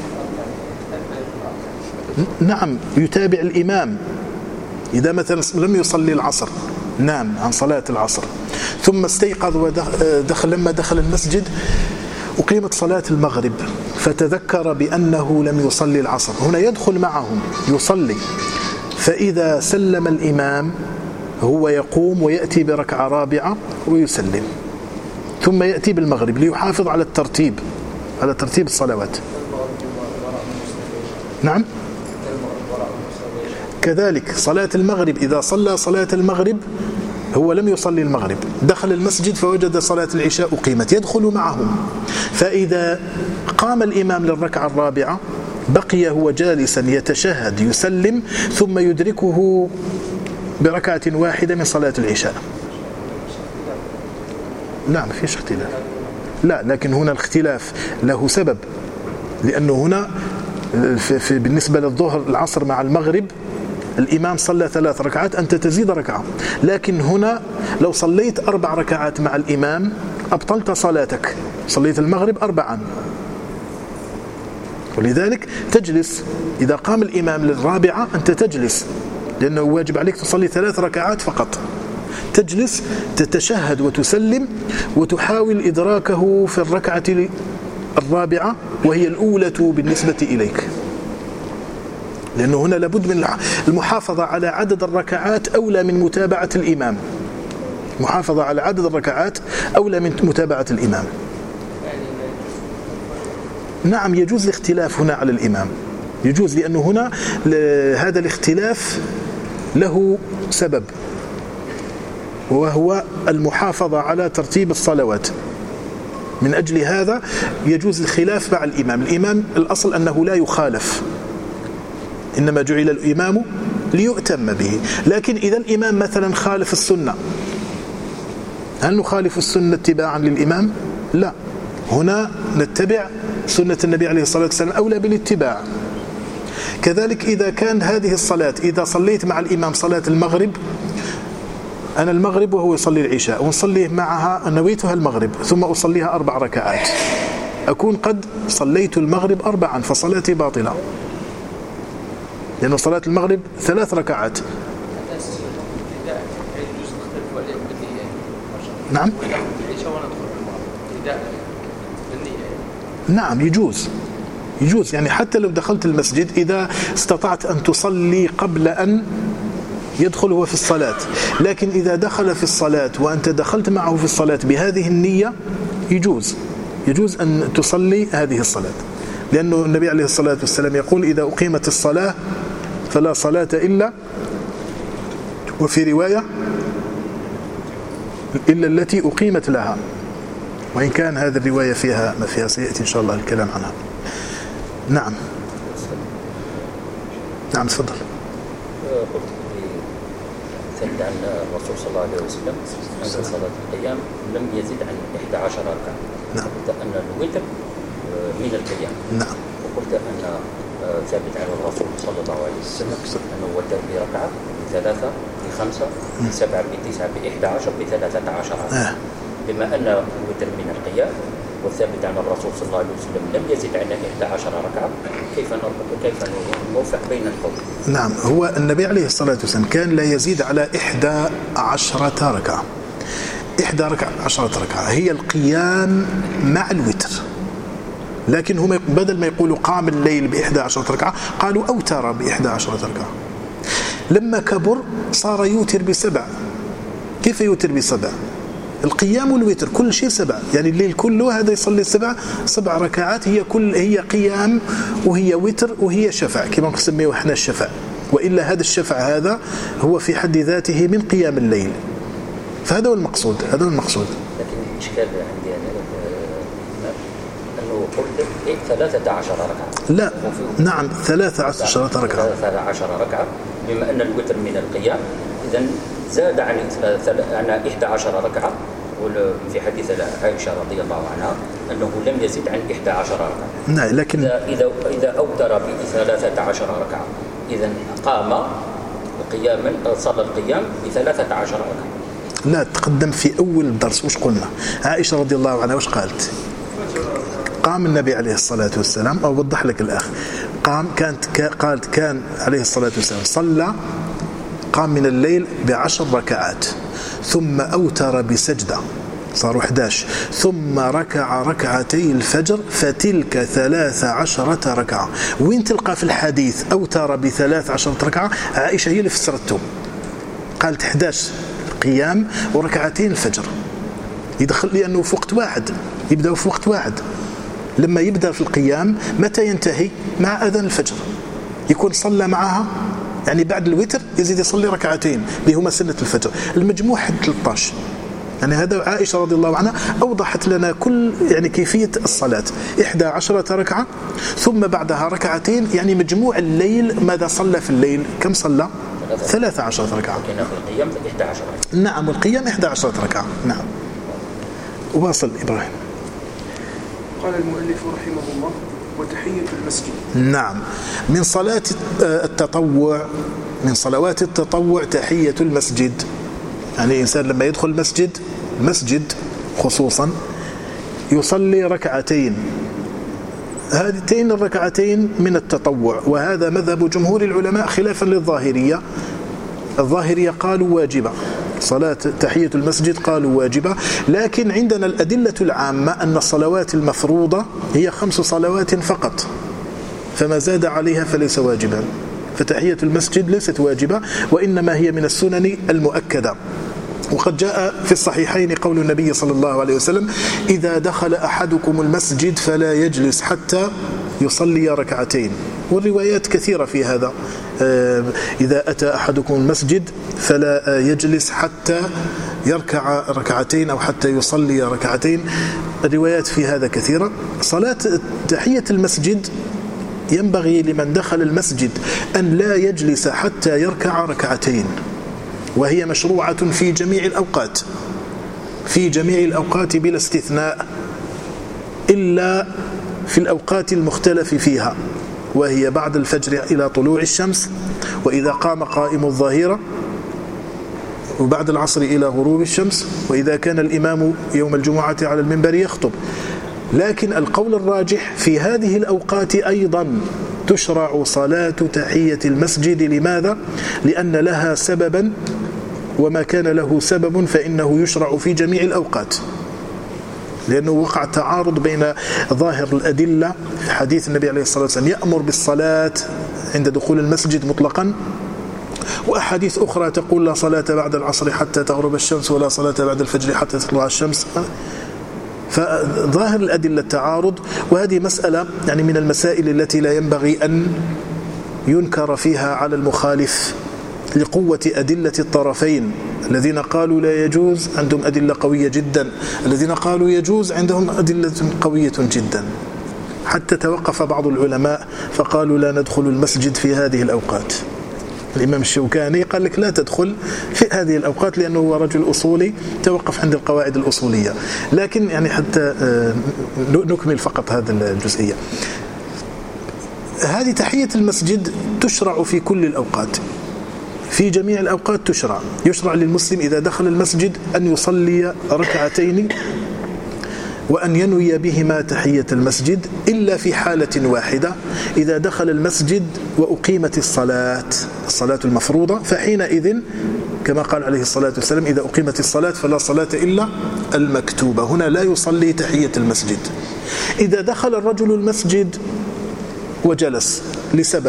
نعم يتابع الإمام. إذا مثلا لم يصلي العصر، نام عن صلاة العصر ثم استيقظ ودخل، لما دخل المسجد أقيمت صلاة المغرب فتذكر بأنه لم يصلي العصر، هنا يدخل معهم يصلي، فإذا سلم الإمام هو يقوم ويأتي بركعة رابعة ويسلم، ثم يأتي بالمغرب ليحافظ على الترتيب، على ترتيب الصلوات. نعم كذلك صلاة المغرب، إذا صلى صلاة المغرب هو لم يصلي المغرب، دخل المسجد فوجد صلاة العشاء أقيمت، يدخل معهم، فإذا قام الإمام للركعة الرابعة بقي هو جالسا يتشهد يسلم ثم يدركه بركعة واحدة من صلاة العشاء. لا ما فيش اختلاف، لا، لكن هنا الاختلاف له سبب، لأنه هنا بالنسبة للظهر العصر مع المغرب الإمام صلى 3 ركعات، أنت تزيد ركعة، لكن هنا لو صليت 4 ركعات مع الإمام أبطلت صلاتك، صليت المغرب 4، ولذلك تجلس. إذا قام الإمام للرابعة أنت تجلس لأنه واجب عليك تصلي 3 ركعات فقط. تجلس تتشهد وتسلم وتحاول إدراكه في الركعة الرابعة وهي الأولى بالنسبة إليك، لأنه هنا لابد من المحافظة على عدد الركعات أولى من متابعة الإمام. محافظة على عدد الركعات أولى من متابعة الإمام. نعم يجوز الاختلاف هنا على الإمام، يجوز، لأنه هنا هذا الاختلاف له سبب، وهو المحافظة على ترتيب الصلوات. من أجل هذا يجوز الخلاف مع الإمام. الإمام الأصل أنه لا يخالف، إنما جعل الإمام ليؤتم به. لكن إذا الإمام مثلا خالف السنة، هل نخالف السنة اتباعا للإمام؟ لا، هنا نتبع سنة النبي عليه الصلاة والسلام أولى بالاتباع. كذلك إذا كان هذه الصلاة، إذا صليت مع الإمام صلاة المغرب، أنا المغرب وهو يصلي العشاء ونصلي معها، نويتها المغرب ثم أصليها 4 ركعات، أكون قد صليت المغرب 4 فصلاتي باطلة، لأن صلاة المغرب 3 ركعات. نعم نعم يجوز يعني حتى لو دخلت المسجد إذا استطعت أن تصلي قبل أن يدخل هو في الصلاة، لكن إذا دخل في الصلاة وأنت دخلت معه في الصلاة بهذه النية يجوز أن تصلي هذه الصلاة، لأنه النبي عليه الصلاة والسلام يقول إذا أقيمت الصلاة فلا صلاة إلا، وفي رواية إلا التي أقيمت لها، وإن كان هذه الرواية فيها ما فيها سيأتي إن شاء الله الكلام عنها. نعم تفضل. ثبت عن الرسول صلى الله عليه وسلم عند صلاة القيام لم يزد عن 11 ركعة. نعم. قلت أن الوتر من القيام. نعم. وقلت أن ثابت عن الرسول صلى الله عليه وسلم أنه وتر بركعة ب3 ب5 ب7 ب9 ب11 ب13. بما أن الوتر من القيام والثابت عن الرسول صلى الله عليه وسلم لم يزد عن 11 ركعة، كيف نوفق بين القول؟ نعم، هو النبي عليه الصلاة والسلام كان لا يزيد على 11 ركعة. 11 ركعة هي القيام مع الوتر، لكن هم بدل ما يقولوا قام الليل ب11 ركعة قالوا أوتر ب11 ركعة. لما كبر صار يوتر ب7. كيف يوتر ب7؟ القيام والوتر كل شيء 7، يعني الليل كله هذا يصلي 7 ركعات، هي قيام وهي وتر وهي شفع كما نسميه احنا الشفع، وإلا هذا الشفع هذا هو في حد ذاته من قيام الليل، فهذا هو المقصود. لكن الإشكال عندي أنه قلت 13 ركعة. لا نعم 13 ركعة. 13 ركعة بما أن الوتر من القيام، إذن زاد عن 11 ركعة. وفي حديث عائشة رضي الله عنها أنه لم يزد عن 11 ركعة. نعم، لكن إذا أوتر ب13 ركعة إذن قام قياما، صلى القيام ب13 ركعة. لا، تقدم في أول الدرس وش قلنا؟ عائشة رضي الله عنها وش قالت؟ قام النبي عليه الصلاة والسلام، أو وضح لك الأخ، قالت كان عليه الصلاة والسلام صلى، قام من الليل ب10 ركعات ثم أوتر بسجدة صاروا 11، ثم ركع ركعتي الفجر فتلك 13 ركعة. وين تلقى في الحديث أوتر ب13 ركعة؟ عائشة هي اللي فسرته، قالت 11 قيام وركعتين الفجر، يدخل لأنه في وقت واحد، يبدأ في وقت واحد. لما يبدأ في القيام متى ينتهي؟ مع أذان الفجر، يكون صلى معها، يعني بعد الوتر يزيد يصلي ركعتين اللي هما سنة الفجر، المجموع 13. يعني هذا عائشة رضي الله عنها أوضحت لنا كل يعني كيفية الصلاة. 11 ركعة ثم بعدها ركعتين، يعني مجموع الليل ماذا صلى في الليل؟ كم صلى؟ 13 ركعة. القيام 11 ركعة. نعم، والقيام 11 ركعة. نعم. واصل إبراهيم. قال المؤلف رحمه الله: وتحية المسجد. نعم، من صلاة التطوع، من صلوات التطوع تحية المسجد. يعني الإنسان لما يدخل المسجد خصوصا يصلي ركعتين، هاتين الركعتين من التطوع، وهذا مذهب جمهور العلماء خلافا للظاهرية الظاهرية قالوا واجبة، صلاة تحية المسجد قالوا واجبة، لكن عندنا الأدلة العامة أن الصلوات المفروضة هي 5 صلوات فقط، فما زاد عليها فليس واجبا. فتحية المسجد ليست واجبة، وإنما هي من السنن المؤكدة. وقد جاء في الصحيحين قول النبي صلى الله عليه وسلم: إذا دخل أحدكم المسجد فلا يجلس حتى يصلي ركعتين. والروايات كثيرة في هذا، إذا أتى أحدكم المسجد فلا يجلس حتى يركع ركعتين أو حتى يصلي ركعتين. الروايات في هذا كثيرة. صلاة تحية المسجد ينبغي لمن دخل المسجد أن لا يجلس حتى يركع ركعتين، وهي مشروعة في جميع الأوقات، في جميع الأوقات بلا استثناء، إلا في الأوقات المختلف فيها، وهي بعد الفجر إلى طلوع الشمس، وإذا قام قائم الظهيرة، وبعد العصر إلى غروب الشمس، وإذا كان الإمام يوم الجمعة على المنبر يخطب. لكن القول الراجح في هذه الأوقات أيضا تشرع صلاة تحية المسجد. لماذا؟ لأن لها سببا، وما كان له سبب فإنه يشرع في جميع الأوقات، لأنه وقع تعارض بين ظاهر الأدلة في حديث النبي عليه الصلاة والسلام يأمر بالصلاة عند دخول المسجد مطلقا، وأحاديث أخرى تقول لا صلاة بعد العصر حتى تغرب الشمس، ولا صلاة بعد الفجر حتى تطلع الشمس. فظاهر الأدلة التعارض، وهذه مسألة يعني من المسائل التي لا ينبغي أن ينكر فيها على المخالف لقوة أدلة الطرفين. الذين قالوا لا يجوز عندهم أدلة قوية جدا، الذين قالوا يجوز عندهم أدلة قوية جدا، حتى توقف بعض العلماء فقالوا لا ندخل المسجد في هذه الأوقات. الإمام الشوكاني قال لك لا تدخل في هذه الأوقات لأنه هو رجل أصولي توقف عند القواعد الأصولية. لكن يعني حتى نكمل فقط هذا الجزئية. هذه تحية المسجد تشرع في كل الأوقات، في جميع الأوقات تشرع. يشرع للمسلم إذا دخل المسجد أن يصلي ركعتين وأن ينوي بهما تحية المسجد، إلا في حالة واحدة: إذا دخل المسجد وأقيمت الصلاة المفروضة، فحينئذ كما قال عليه الصلاة والسلام: إذا أقيمت الصلاة فلا صلاة إلا المكتوبة. هنا لا يصلي تحية المسجد. إذا دخل الرجل المسجد وجلس لسبب،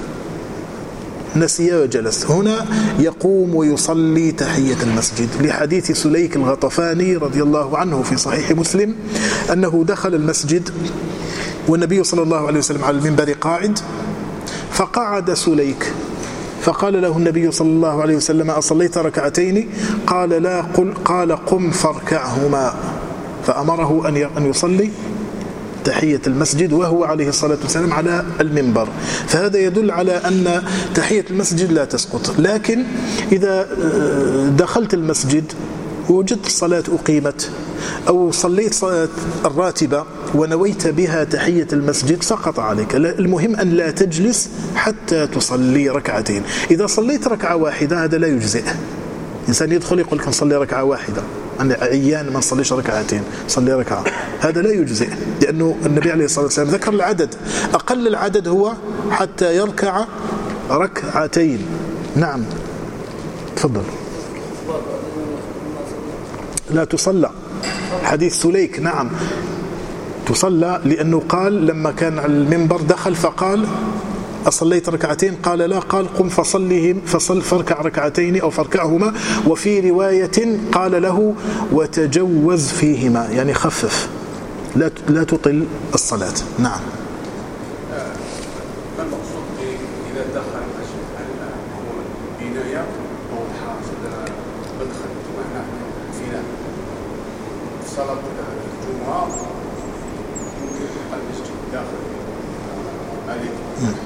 نسي وجلس، هنا يقوم ويصلي تحية المسجد، لحديث سليك الغطفاني رضي الله عنه في صحيح مسلم أنه دخل المسجد والنبي صلى الله عليه وسلم على المنبر قاعد، فقعد سليك، فقال له النبي صلى الله عليه وسلم: أصليت ركعتين؟ قال لا. قال قم فاركعهما، فأمره أن يصلي تحية المسجد وهو عليه الصلاة والسلام على المنبر. فهذا يدل على أن تحية المسجد لا تسقط. لكن إذا دخلت المسجد ووجدت الصلاة أقيمت، أو صليت صلاة الراتبة ونويت بها تحية المسجد، سقط عليك. المهم أن لا تجلس حتى تصلي ركعتين. إذا صليت ركعة واحدة هذا لا يجزئ. إنسان يدخل يقول لك نصلي ركعة واحدة، أنا عيان ما نصليش ركعتين، صلي ركعة، هذا لا يجزئ، لأنه النبي عليه الصلاة والسلام ذكر العدد، أقل العدد هو حتى يركع ركعتين. نعم تفضل. لا تصلى، حديث سليك نعم تصلى، لأنه قال لما كان على المنبر دخل فقال: أصليت ركعتين؟ قال لا. قال قم فاركع ركعتين أو فاركعهما. وفي رواية قال له: وتجوز فيهما، يعني خفف، لا تطل الصلاة. نعم. ما المقصود إذا دخل البناية أو الحاصل مدخل معناه فينا صلاة الجمعة ممكن يبقى المسجد داخل عليه.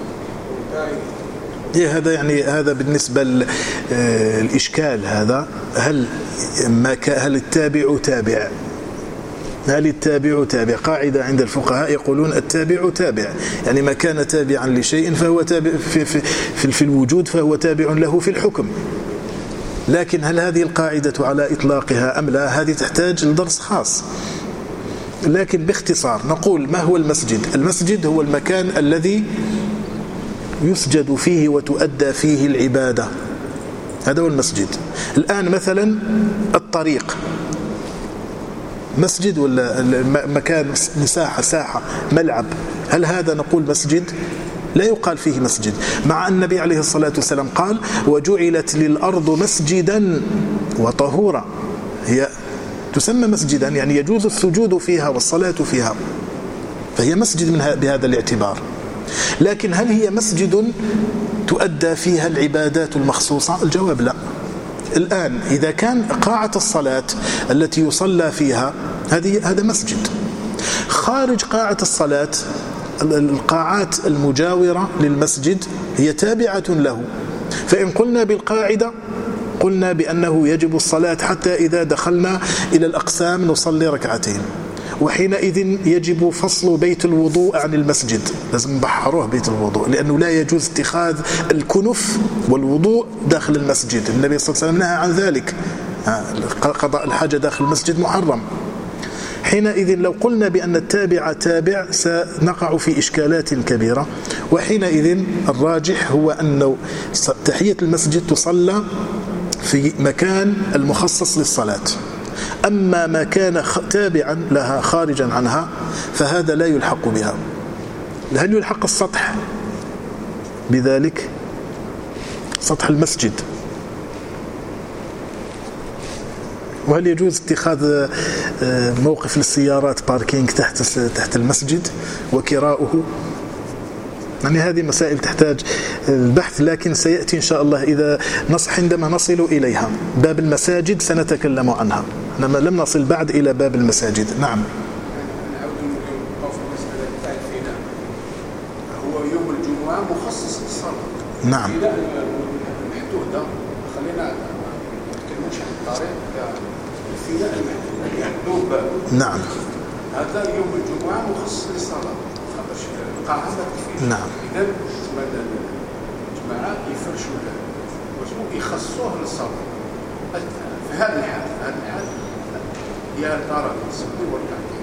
هذا يعني هذا بالنسبة للإشكال هذا، هل التابع تابع؟ هل التابع تابع؟ قاعدة عند الفقهاء يقولون التابع تابع، يعني ما كان تابعا لشيء فهو تابع في الوجود فهو تابع له في الحكم. لكن هل هذه القاعدة على إطلاقها أم لا؟ هذه تحتاج لدرس خاص. لكن باختصار نقول: ما هو المسجد؟ المسجد هو المكان الذي يسجد فيه وتؤدى فيه العبادة، هذا هو المسجد. الآن مثلا الطريق مسجد ولا مكان مساحة ساحة ملعب، هل هذا نقول مسجد؟ لا يقال فيه مسجد، مع أن النبي عليه الصلاة والسلام قال وجعلت للأرض مسجدا وطهورا، هي تسمى مسجدا يعني يجوز السجود فيها والصلاة فيها، فهي مسجد بهذا الاعتبار. لكن هل هي مسجد تؤدى فيها العبادات المخصوصة؟ الجواب لا. الآن إذا كان قاعة الصلاة التي يصلى فيها هذا مسجد. خارج قاعة الصلاة القاعات المجاورة للمسجد هي تابعة له، فإن قلنا بالقاعدة قلنا بأنه يجب الصلاة حتى إذا دخلنا إلى الأقسام نصلي ركعتين، وحينئذ يجب فصل بيت الوضوء عن المسجد، لازم نبحروه بيت الوضوء، لأنه لا يجوز اتخاذ الكنف والوضوء داخل المسجد، النبي صلى الله عليه وسلم نهى عن ذلك، قضاء الحاجة داخل المسجد محرم. حينئذ لو قلنا بأن التابع تابع سنقع في إشكالات كبيرة، وحينئذ الراجح هو أن تحية المسجد تصلى في مكان المخصص للصلاة. أما ما كان تابعا لها خارجا عنها فهذا لا يلحق بها. هل يلحق السطح بذلك؟ سطح المسجد. وهل يجوز اتخاذ موقف للسيارات باركينج تحت المسجد وكراؤه؟ يعني هذه مسائل تحتاج البحث، لكن سيأتي إن شاء الله إذا عندما نصل إليها. باب المساجد سنتكلم عنها، لم نصل بعد إلى باب المساجد. نعم. هو يوم الجمعة مخصص للصلاة. نعم. المحدودة خلينا نتكلمش عن الطريق الفناء المحدود. نعم. هذا يوم الجمعة مخصص للصلاة. نعم. إذا الجماعة يفرشوا له يخصوه للصلاة. في هذا الحال يا ترى نصلي وركعتين.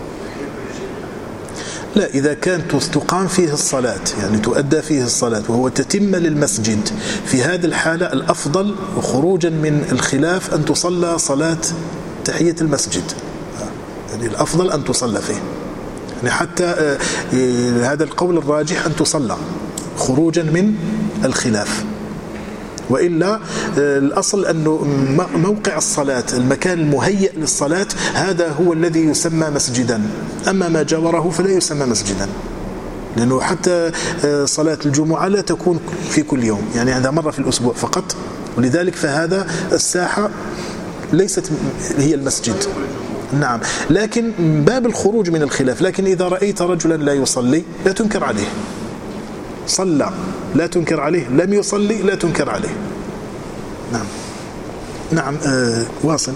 لا، إذا كانت تقام فيه الصلاة يعني تؤدى فيه الصلاة وهو تتم للمسجد، في هذه الحالة الأفضل خروجا من الخلاف أن تصلى صلاة تحية المسجد، يعني الأفضل أن تصلى فيه، يعني حتى هذا القول الراجح أن تصلى خروجا من الخلاف. وإلا الأصل أنه موقع الصلاة المكان المهيئ للصلاة هذا هو الذي يسمى مسجدا، أما ما جاوره فلا يسمى مسجدا، لأنه حتى صلاة الجمعة لا تكون في كل يوم، يعني هذا مرة في الأسبوع فقط، ولذلك فهذا الساحة ليست هي المسجد. نعم. لكن باب الخروج من الخلاف، لكن إذا رأيت رجلا لا يصلي لا تنكر عليه، صلى لا تنكر عليه، لم يصلي لا تنكر عليه. نعم. نعم. واصل.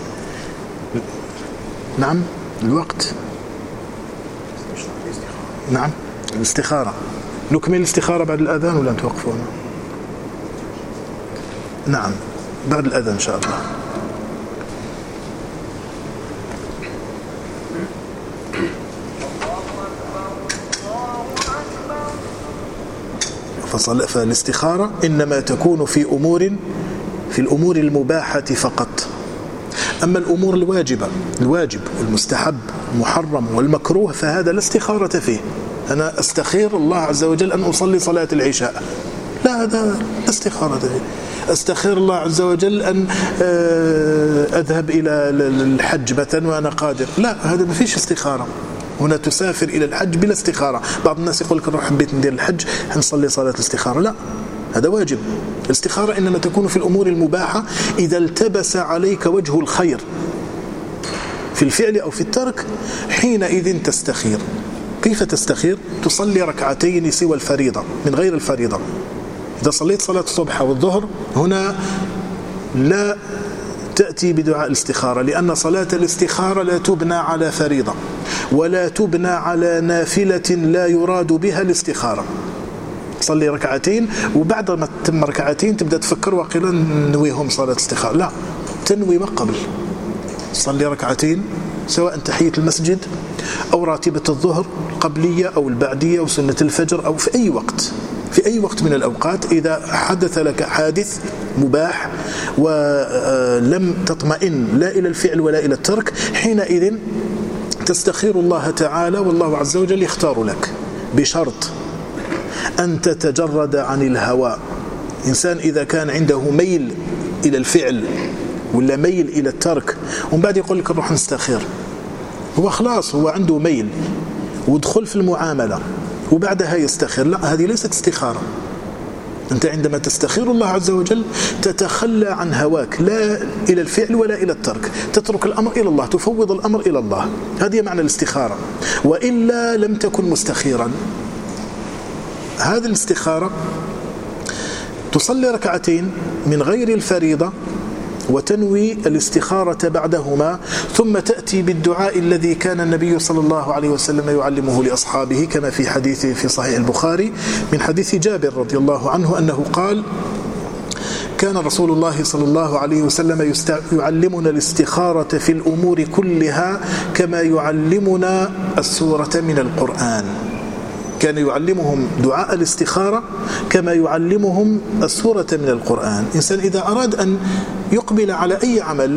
نعم. الوقت. نعم. الاستخارة، نكمل الاستخارة بعد الأذان ولا نتوقفون؟ نعم بعد الأذان إن شاء الله. فالاستخارة إنما تكون في الأمور المباحة فقط. أما الأمور الواجب والمستحب المحرم والمكروه فهذا لا استخارة فيه. أنا أستخير الله عز وجل أن أصلي صلاة العشاء، لا، هذا استخارة فيه. أستخير الله عز وجل أن أذهب إلى الحج مثلا وأنا قادر، لا، هذا ما فيش استخارة. هنا تسافر إلى الحج بلا استخارة. بعض الناس يقول لك روح حبيت ندير الحج هنصلي صلاة الاستخارة، لا، هذا واجب. الاستخارة إنما تكون في الأمور المباحة إذا التبس عليك وجه الخير في الفعل أو في الترك، حينئذ تستخير. كيف تستخير؟ تصلي ركعتين سوى الفريضة من غير الفريضة. إذا صليت صلاة الصبح والظهر هنا لا تأتي بدعاء الاستخارة، لأن صلاة الاستخارة لا تبنى على فريضة ولا تبنى على نافلة لا يراد بها الاستخارة. صلي ركعتين وبعد ما تتم ركعتين تبدأ تفكر وقيلا نويهم صلاة الاستخارة، لا، تنوي ما قبل. صلي ركعتين سواء تحية المسجد أو راتبة الظهر قبلية أو البعدية أو سنة الفجر أو في أي وقت، في أي وقت من الأوقات إذا حدث لك حادث مباح ولم تطمئن لا إلى الفعل ولا إلى الترك، حينئذ تستخير الله تعالى، والله عز وجل يختار لك بشرط أن تتجرد عن الهوى. إنسان إذا كان عنده ميل إلى الفعل ولا ميل إلى الترك ومن بعد يقول لك نروح نستخير، هو خلاص هو عنده ميل ودخل في المعاملة وبعدها يستخير، لا، هذه ليست استخارة. أنت عندما تستخير الله عز وجل تتخلى عن هواك، لا إلى الفعل ولا إلى الترك، تترك الأمر إلى الله، تفوض الأمر إلى الله. هذه معنى الاستخارة، وإلا لم تكن مستخيرا. هذه الاستخارة تصلي ركعتين من غير الفريضة وتنوي الاستخارة بعدهما، ثم تأتي بالدعاء الذي كان النبي صلى الله عليه وسلم يعلمه لأصحابه، كما في حديث في صحيح البخاري من حديث جابر رضي الله عنه أنه قال: كان رسول الله صلى الله عليه وسلم يعلمنا الاستخارة في الأمور كلها كما يعلمنا السورة من القرآن. كان يعلمهم دعاء الاستخارة كما يعلمهم السورة من القرآن. إنسان إذا أراد أن يقبل على أي عمل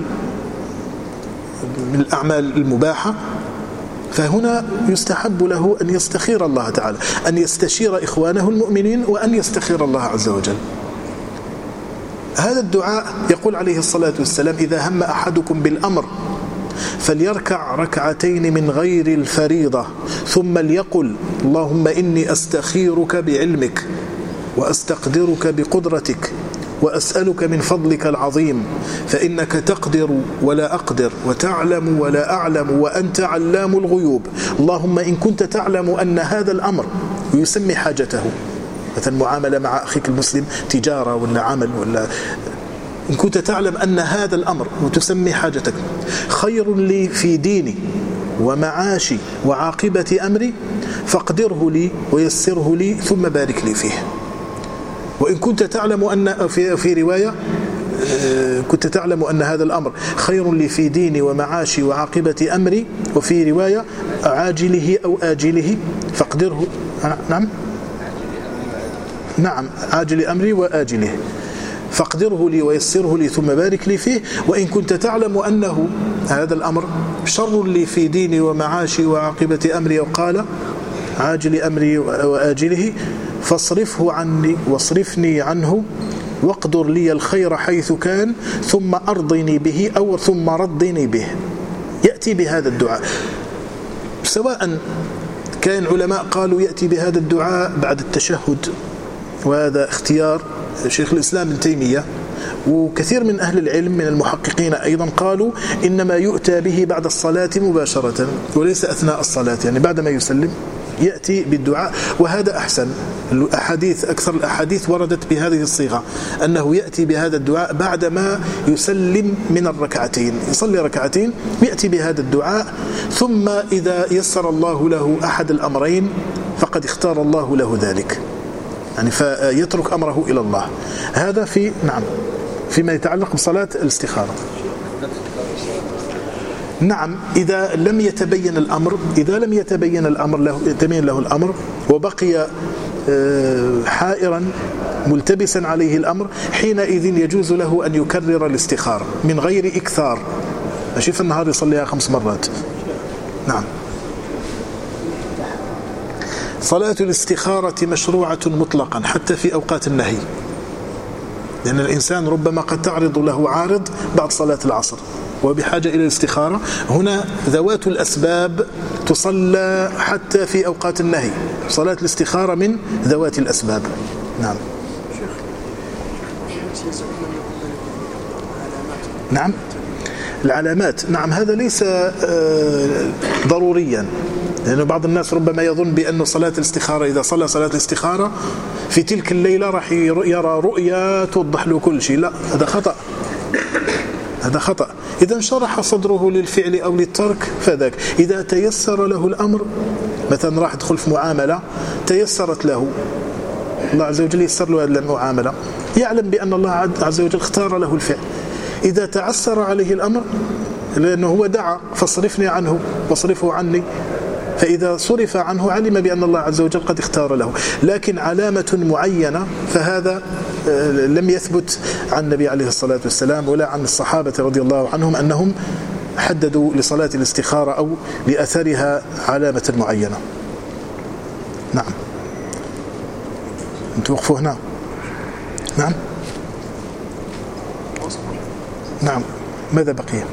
من الأعمال المباحة فهنا يستحب له أن يستخير الله تعالى، أن يستشير إخوانه المؤمنين وأن يستخير الله عز وجل. هذا الدعاء يقول عليه الصلاة والسلام: إذا هم أحدكم بالأمر فليركع ركعتين من غير الفريضة ثم ليقل: اللهم إني أستخيرك بعلمك وأستقدرك بقدرتك وأسألك من فضلك العظيم فإنك تقدر ولا أقدر وتعلم ولا أعلم وأنت علام الغيوب. اللهم إن كنت تعلم أن هذا الأمر، ويسمي حاجته، مثلا معاملة مع أخيك المسلم، تجارة ولا عمل ولا، إن كنت تعلم أن هذا الأمر وتسمي حاجتك خير لي في ديني ومعاشي وعاقبة أمري فاقدره لي ويسره لي ثم بارك لي فيه. وإن كنت تعلم أن في رواية كنت تعلم أن هذا الأمر خير لي في ديني ومعاشي وعاقبة أمري، وفي رواية عاجله أو آجله فاقدره، نعم عاجل أمري وآجله فاقدره لي ويسره لي ثم بارك لي فيه. وإن كنت تعلم أنه هذا الأمر شر لي في ديني ومعاشي وعاقبة أمري، وقال عاجل أمري وآجله، فاصرفه عني واصرفني عنه واقدر لي الخير حيث كان ثم أرضني به أو ثم ردني به. يأتي بهذا الدعاء، سواء كان علماء قالوا يأتي بهذا الدعاء بعد التشهد، وهذا اختيار شيخ الإسلام ابن تيمية، وكثير من أهل العلم من المحققين أيضا قالوا إنما يؤتى به بعد الصلاة مباشرة وليس أثناء الصلاة، يعني بعدما يسلم يأتي بالدعاء، وهذا أحسن. الأحاديث أكثر الأحاديث وردت بهذه الصيغة، أنه يأتي بهذا الدعاء بعدما يسلم من الركعتين، يصلي ركعتين ويأتي بهذا الدعاء، ثم إذا يسر الله له أحد الأمرين فقد اختار الله له ذلك، يعني فيترك أمره إلى الله. هذا فيما يتعلق بصلاة الاستخارة. نعم، إذا لم يتبين الأمر له الأمر وبقي حائرا ملتبسا عليه الأمر، حينئذ يجوز له أن يكرر الاستخارة من غير إكثار، ماشي في النهار يصليها 5 مرات. نعم. صلاة الاستخارة مشروعة مطلقا حتى في أوقات النهي، لأن الإنسان ربما قد تعرض له عارض بعد صلاة العصر وبحاجة إلى الاستخارة. هنا ذوات الأسباب تصلى حتى في أوقات النهي، صلاة الاستخارة من ذوات الأسباب. نعم. نعم، العلامات، نعم، هذا ليس ضروريا، لأن بعض الناس ربما يظن بأن صلاة الاستخارة إذا صلى صلاة الاستخارة في تلك الليلة راح يرى رؤيا توضح له كل شيء. لا، هذا خطأ. إذا انشرح صدره للفعل أو للترك فذاك. إذا تيسر له الأمر، مثلا راح يدخل في معاملة تيسرت له، الله عز وجل يسر له هذه المعاملة، يعلم بأن الله عز وجل اختار له الفعل. إذا تعسر عليه الأمر، لأنه هو دعا فاصرفني عنه واصرفه عني، فإذا صرف عنه علم بأن الله عز وجل قد اختار له. لكن علامة معينة فهذا لم يثبت عن النبي عليه الصلاة والسلام ولا عن الصحابة رضي الله عنهم أنهم حددوا لصلاة الاستخارة أو لأثرها علامة معينة. نعم. أنتم وقفوا هنا. نعم. نعم. ماذا بقي؟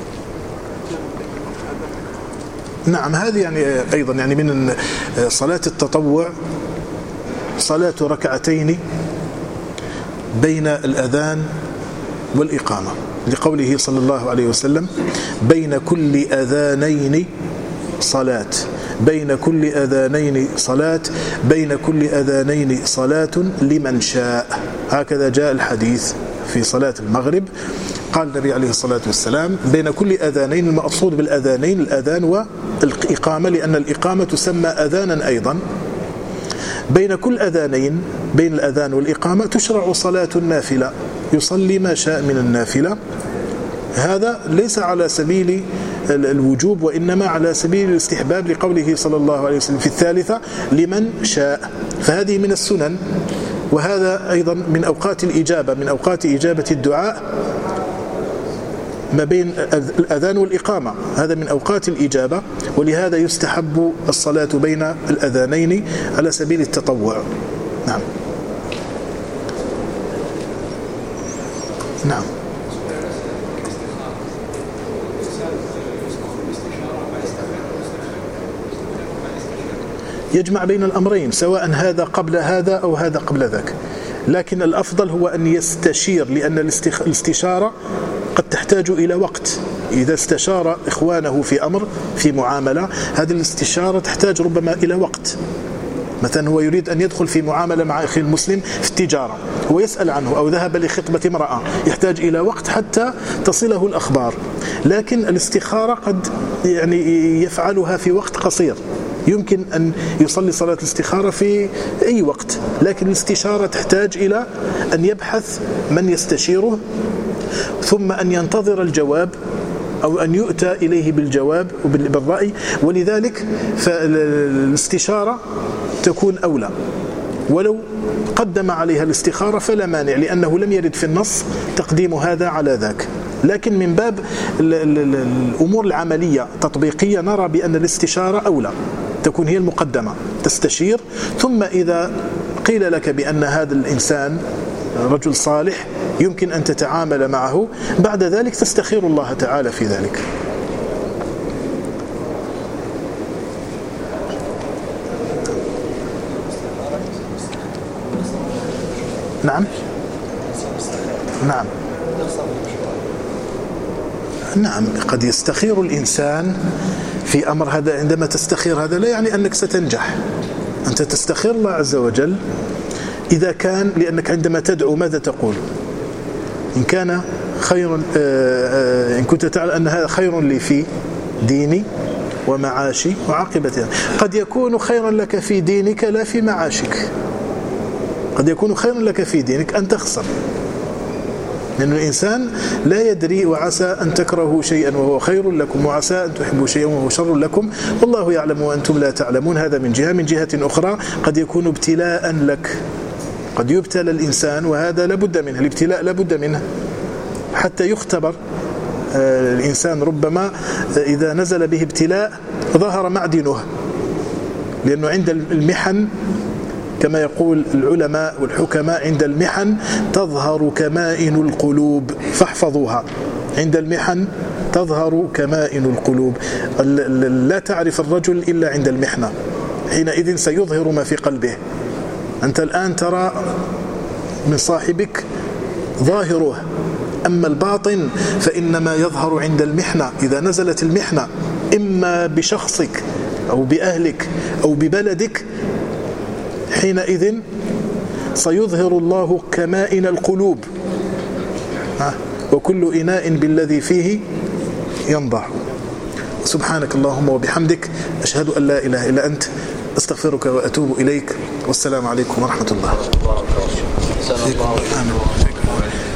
نعم. هذه يعني أيضا يعني من صلاة التطوع صلاة ركعتين بين الأذان والإقامة، لقوله صلى الله عليه وسلم: بين كل أذانين صلاة، بين كل أذانين صلاة، بين كل أذانين صلاة لمن شاء. هكذا جاء الحديث في صلاة المغرب. قال النبي عليه الصلاة والسلام: بين كل أذانين، المقصود بالأذانين الأذان والإقامة، لأن الإقامة تسمى أذانا أيضا. بين كل أذانين، بين الأذان والإقامة تشرع صلاة النافلة، يصلي ما شاء من النافلة. هذا ليس على سبيل الوجوب وإنما على سبيل الاستحباب، لقوله صلى الله عليه وسلم في الثالثة: لمن شاء. فهذه من السنن، وهذا أيضا من أوقات الإجابة، من أوقات إجابة الدعاء ما بين الأذان والإقامة، هذا من أوقات الإجابة، ولهذا يستحب الصلاة بين الأذانين على سبيل التطوع. نعم. نعم. يجمع بين الأمرين، سواء هذا قبل هذا أو هذا قبل ذاك، لكن الأفضل هو أن يستشير، لأن الاستشارة قد تحتاج إلى وقت. إذا استشار إخوانه في أمر، في معاملة، هذه الاستشارة تحتاج ربما إلى وقت. مثلا هو يريد أن يدخل في معاملة مع أخي المسلم في التجارة، هو يسأل عنه، أو ذهب لخطبة امرأة، يحتاج إلى وقت حتى تصله الأخبار. لكن الاستخارة قد يعني يفعلها في وقت قصير، يمكن أن يصلي صلاة الاستخارة في أي وقت، لكن الاستشارة تحتاج إلى أن يبحث من يستشيره، ثم أن ينتظر الجواب أو أن يؤتى إليه بالجواب وبالرأي. ولذلك فالاستشارة تكون أولى، ولو قدم عليها الاستخارة فلا مانع، لأنه لم يرد في النص تقديم هذا على ذاك. لكن من باب الأمور العملية التطبيقية نرى بأن الاستشارة أولى، تكون هي المقدمة، تستشير، ثم إذا قيل لك بأن هذا الإنسان رجل صالح يمكن أن تتعامل معه، بعد ذلك تستخير الله تعالى في ذلك. نعم. نعم. نعم. قد يستخير الإنسان في أمر، هذا عندما تستخير هذا لا يعني أنك ستنجح، أنت تستخير الله عز وجل إذا كان، لأنك عندما تدعو ماذا تقول؟ إن كان خيرا، إن كنت تعلم أن هذا خير لي في ديني ومعاشي وعاقبتها. قد يكون خيرا لك في دينك لا في معاشك، قد يكون خيرا لك في دينك أن تخسر، لأن الإنسان لا يدري، وعسى أن تكرهوا شيئا وهو خير لكم، وعسى أن تحبوا شيئا وهو شر لكم، والله يعلم وأنتم لا تعلمون. هذا من جهة. من جهة أخرى قد يكون ابتلاء لك، قد يبتلى الإنسان، وهذا لابد منه، الابتلاء لابد منه حتى يختبر الإنسان. ربما إذا نزل به ابتلاء ظهر معدنه، لأنه عند المحن كما يقول العلماء والحكماء: عند المحن تظهر كمائن القلوب، فاحفظوها. عند المحن تظهر كمائن القلوب، لا تعرف الرجل إلا عند المحنة، حينئذ سيظهر ما في قلبه. أنت الآن ترى من صاحبك ظاهره، أما الباطن فإنما يظهر عند المحنة. إذا نزلت المحنة إما بشخصك أو بأهلك أو ببلدك، حينئذ سيظهر الله كمائن القلوب، وكل إناء بالذي فيه ينضح. سبحانك اللهم وبحمدك، أشهد أن لا إله إلا أنت، أستغفرك وأتوب إليك، والسلام عليكم ورحمة الله.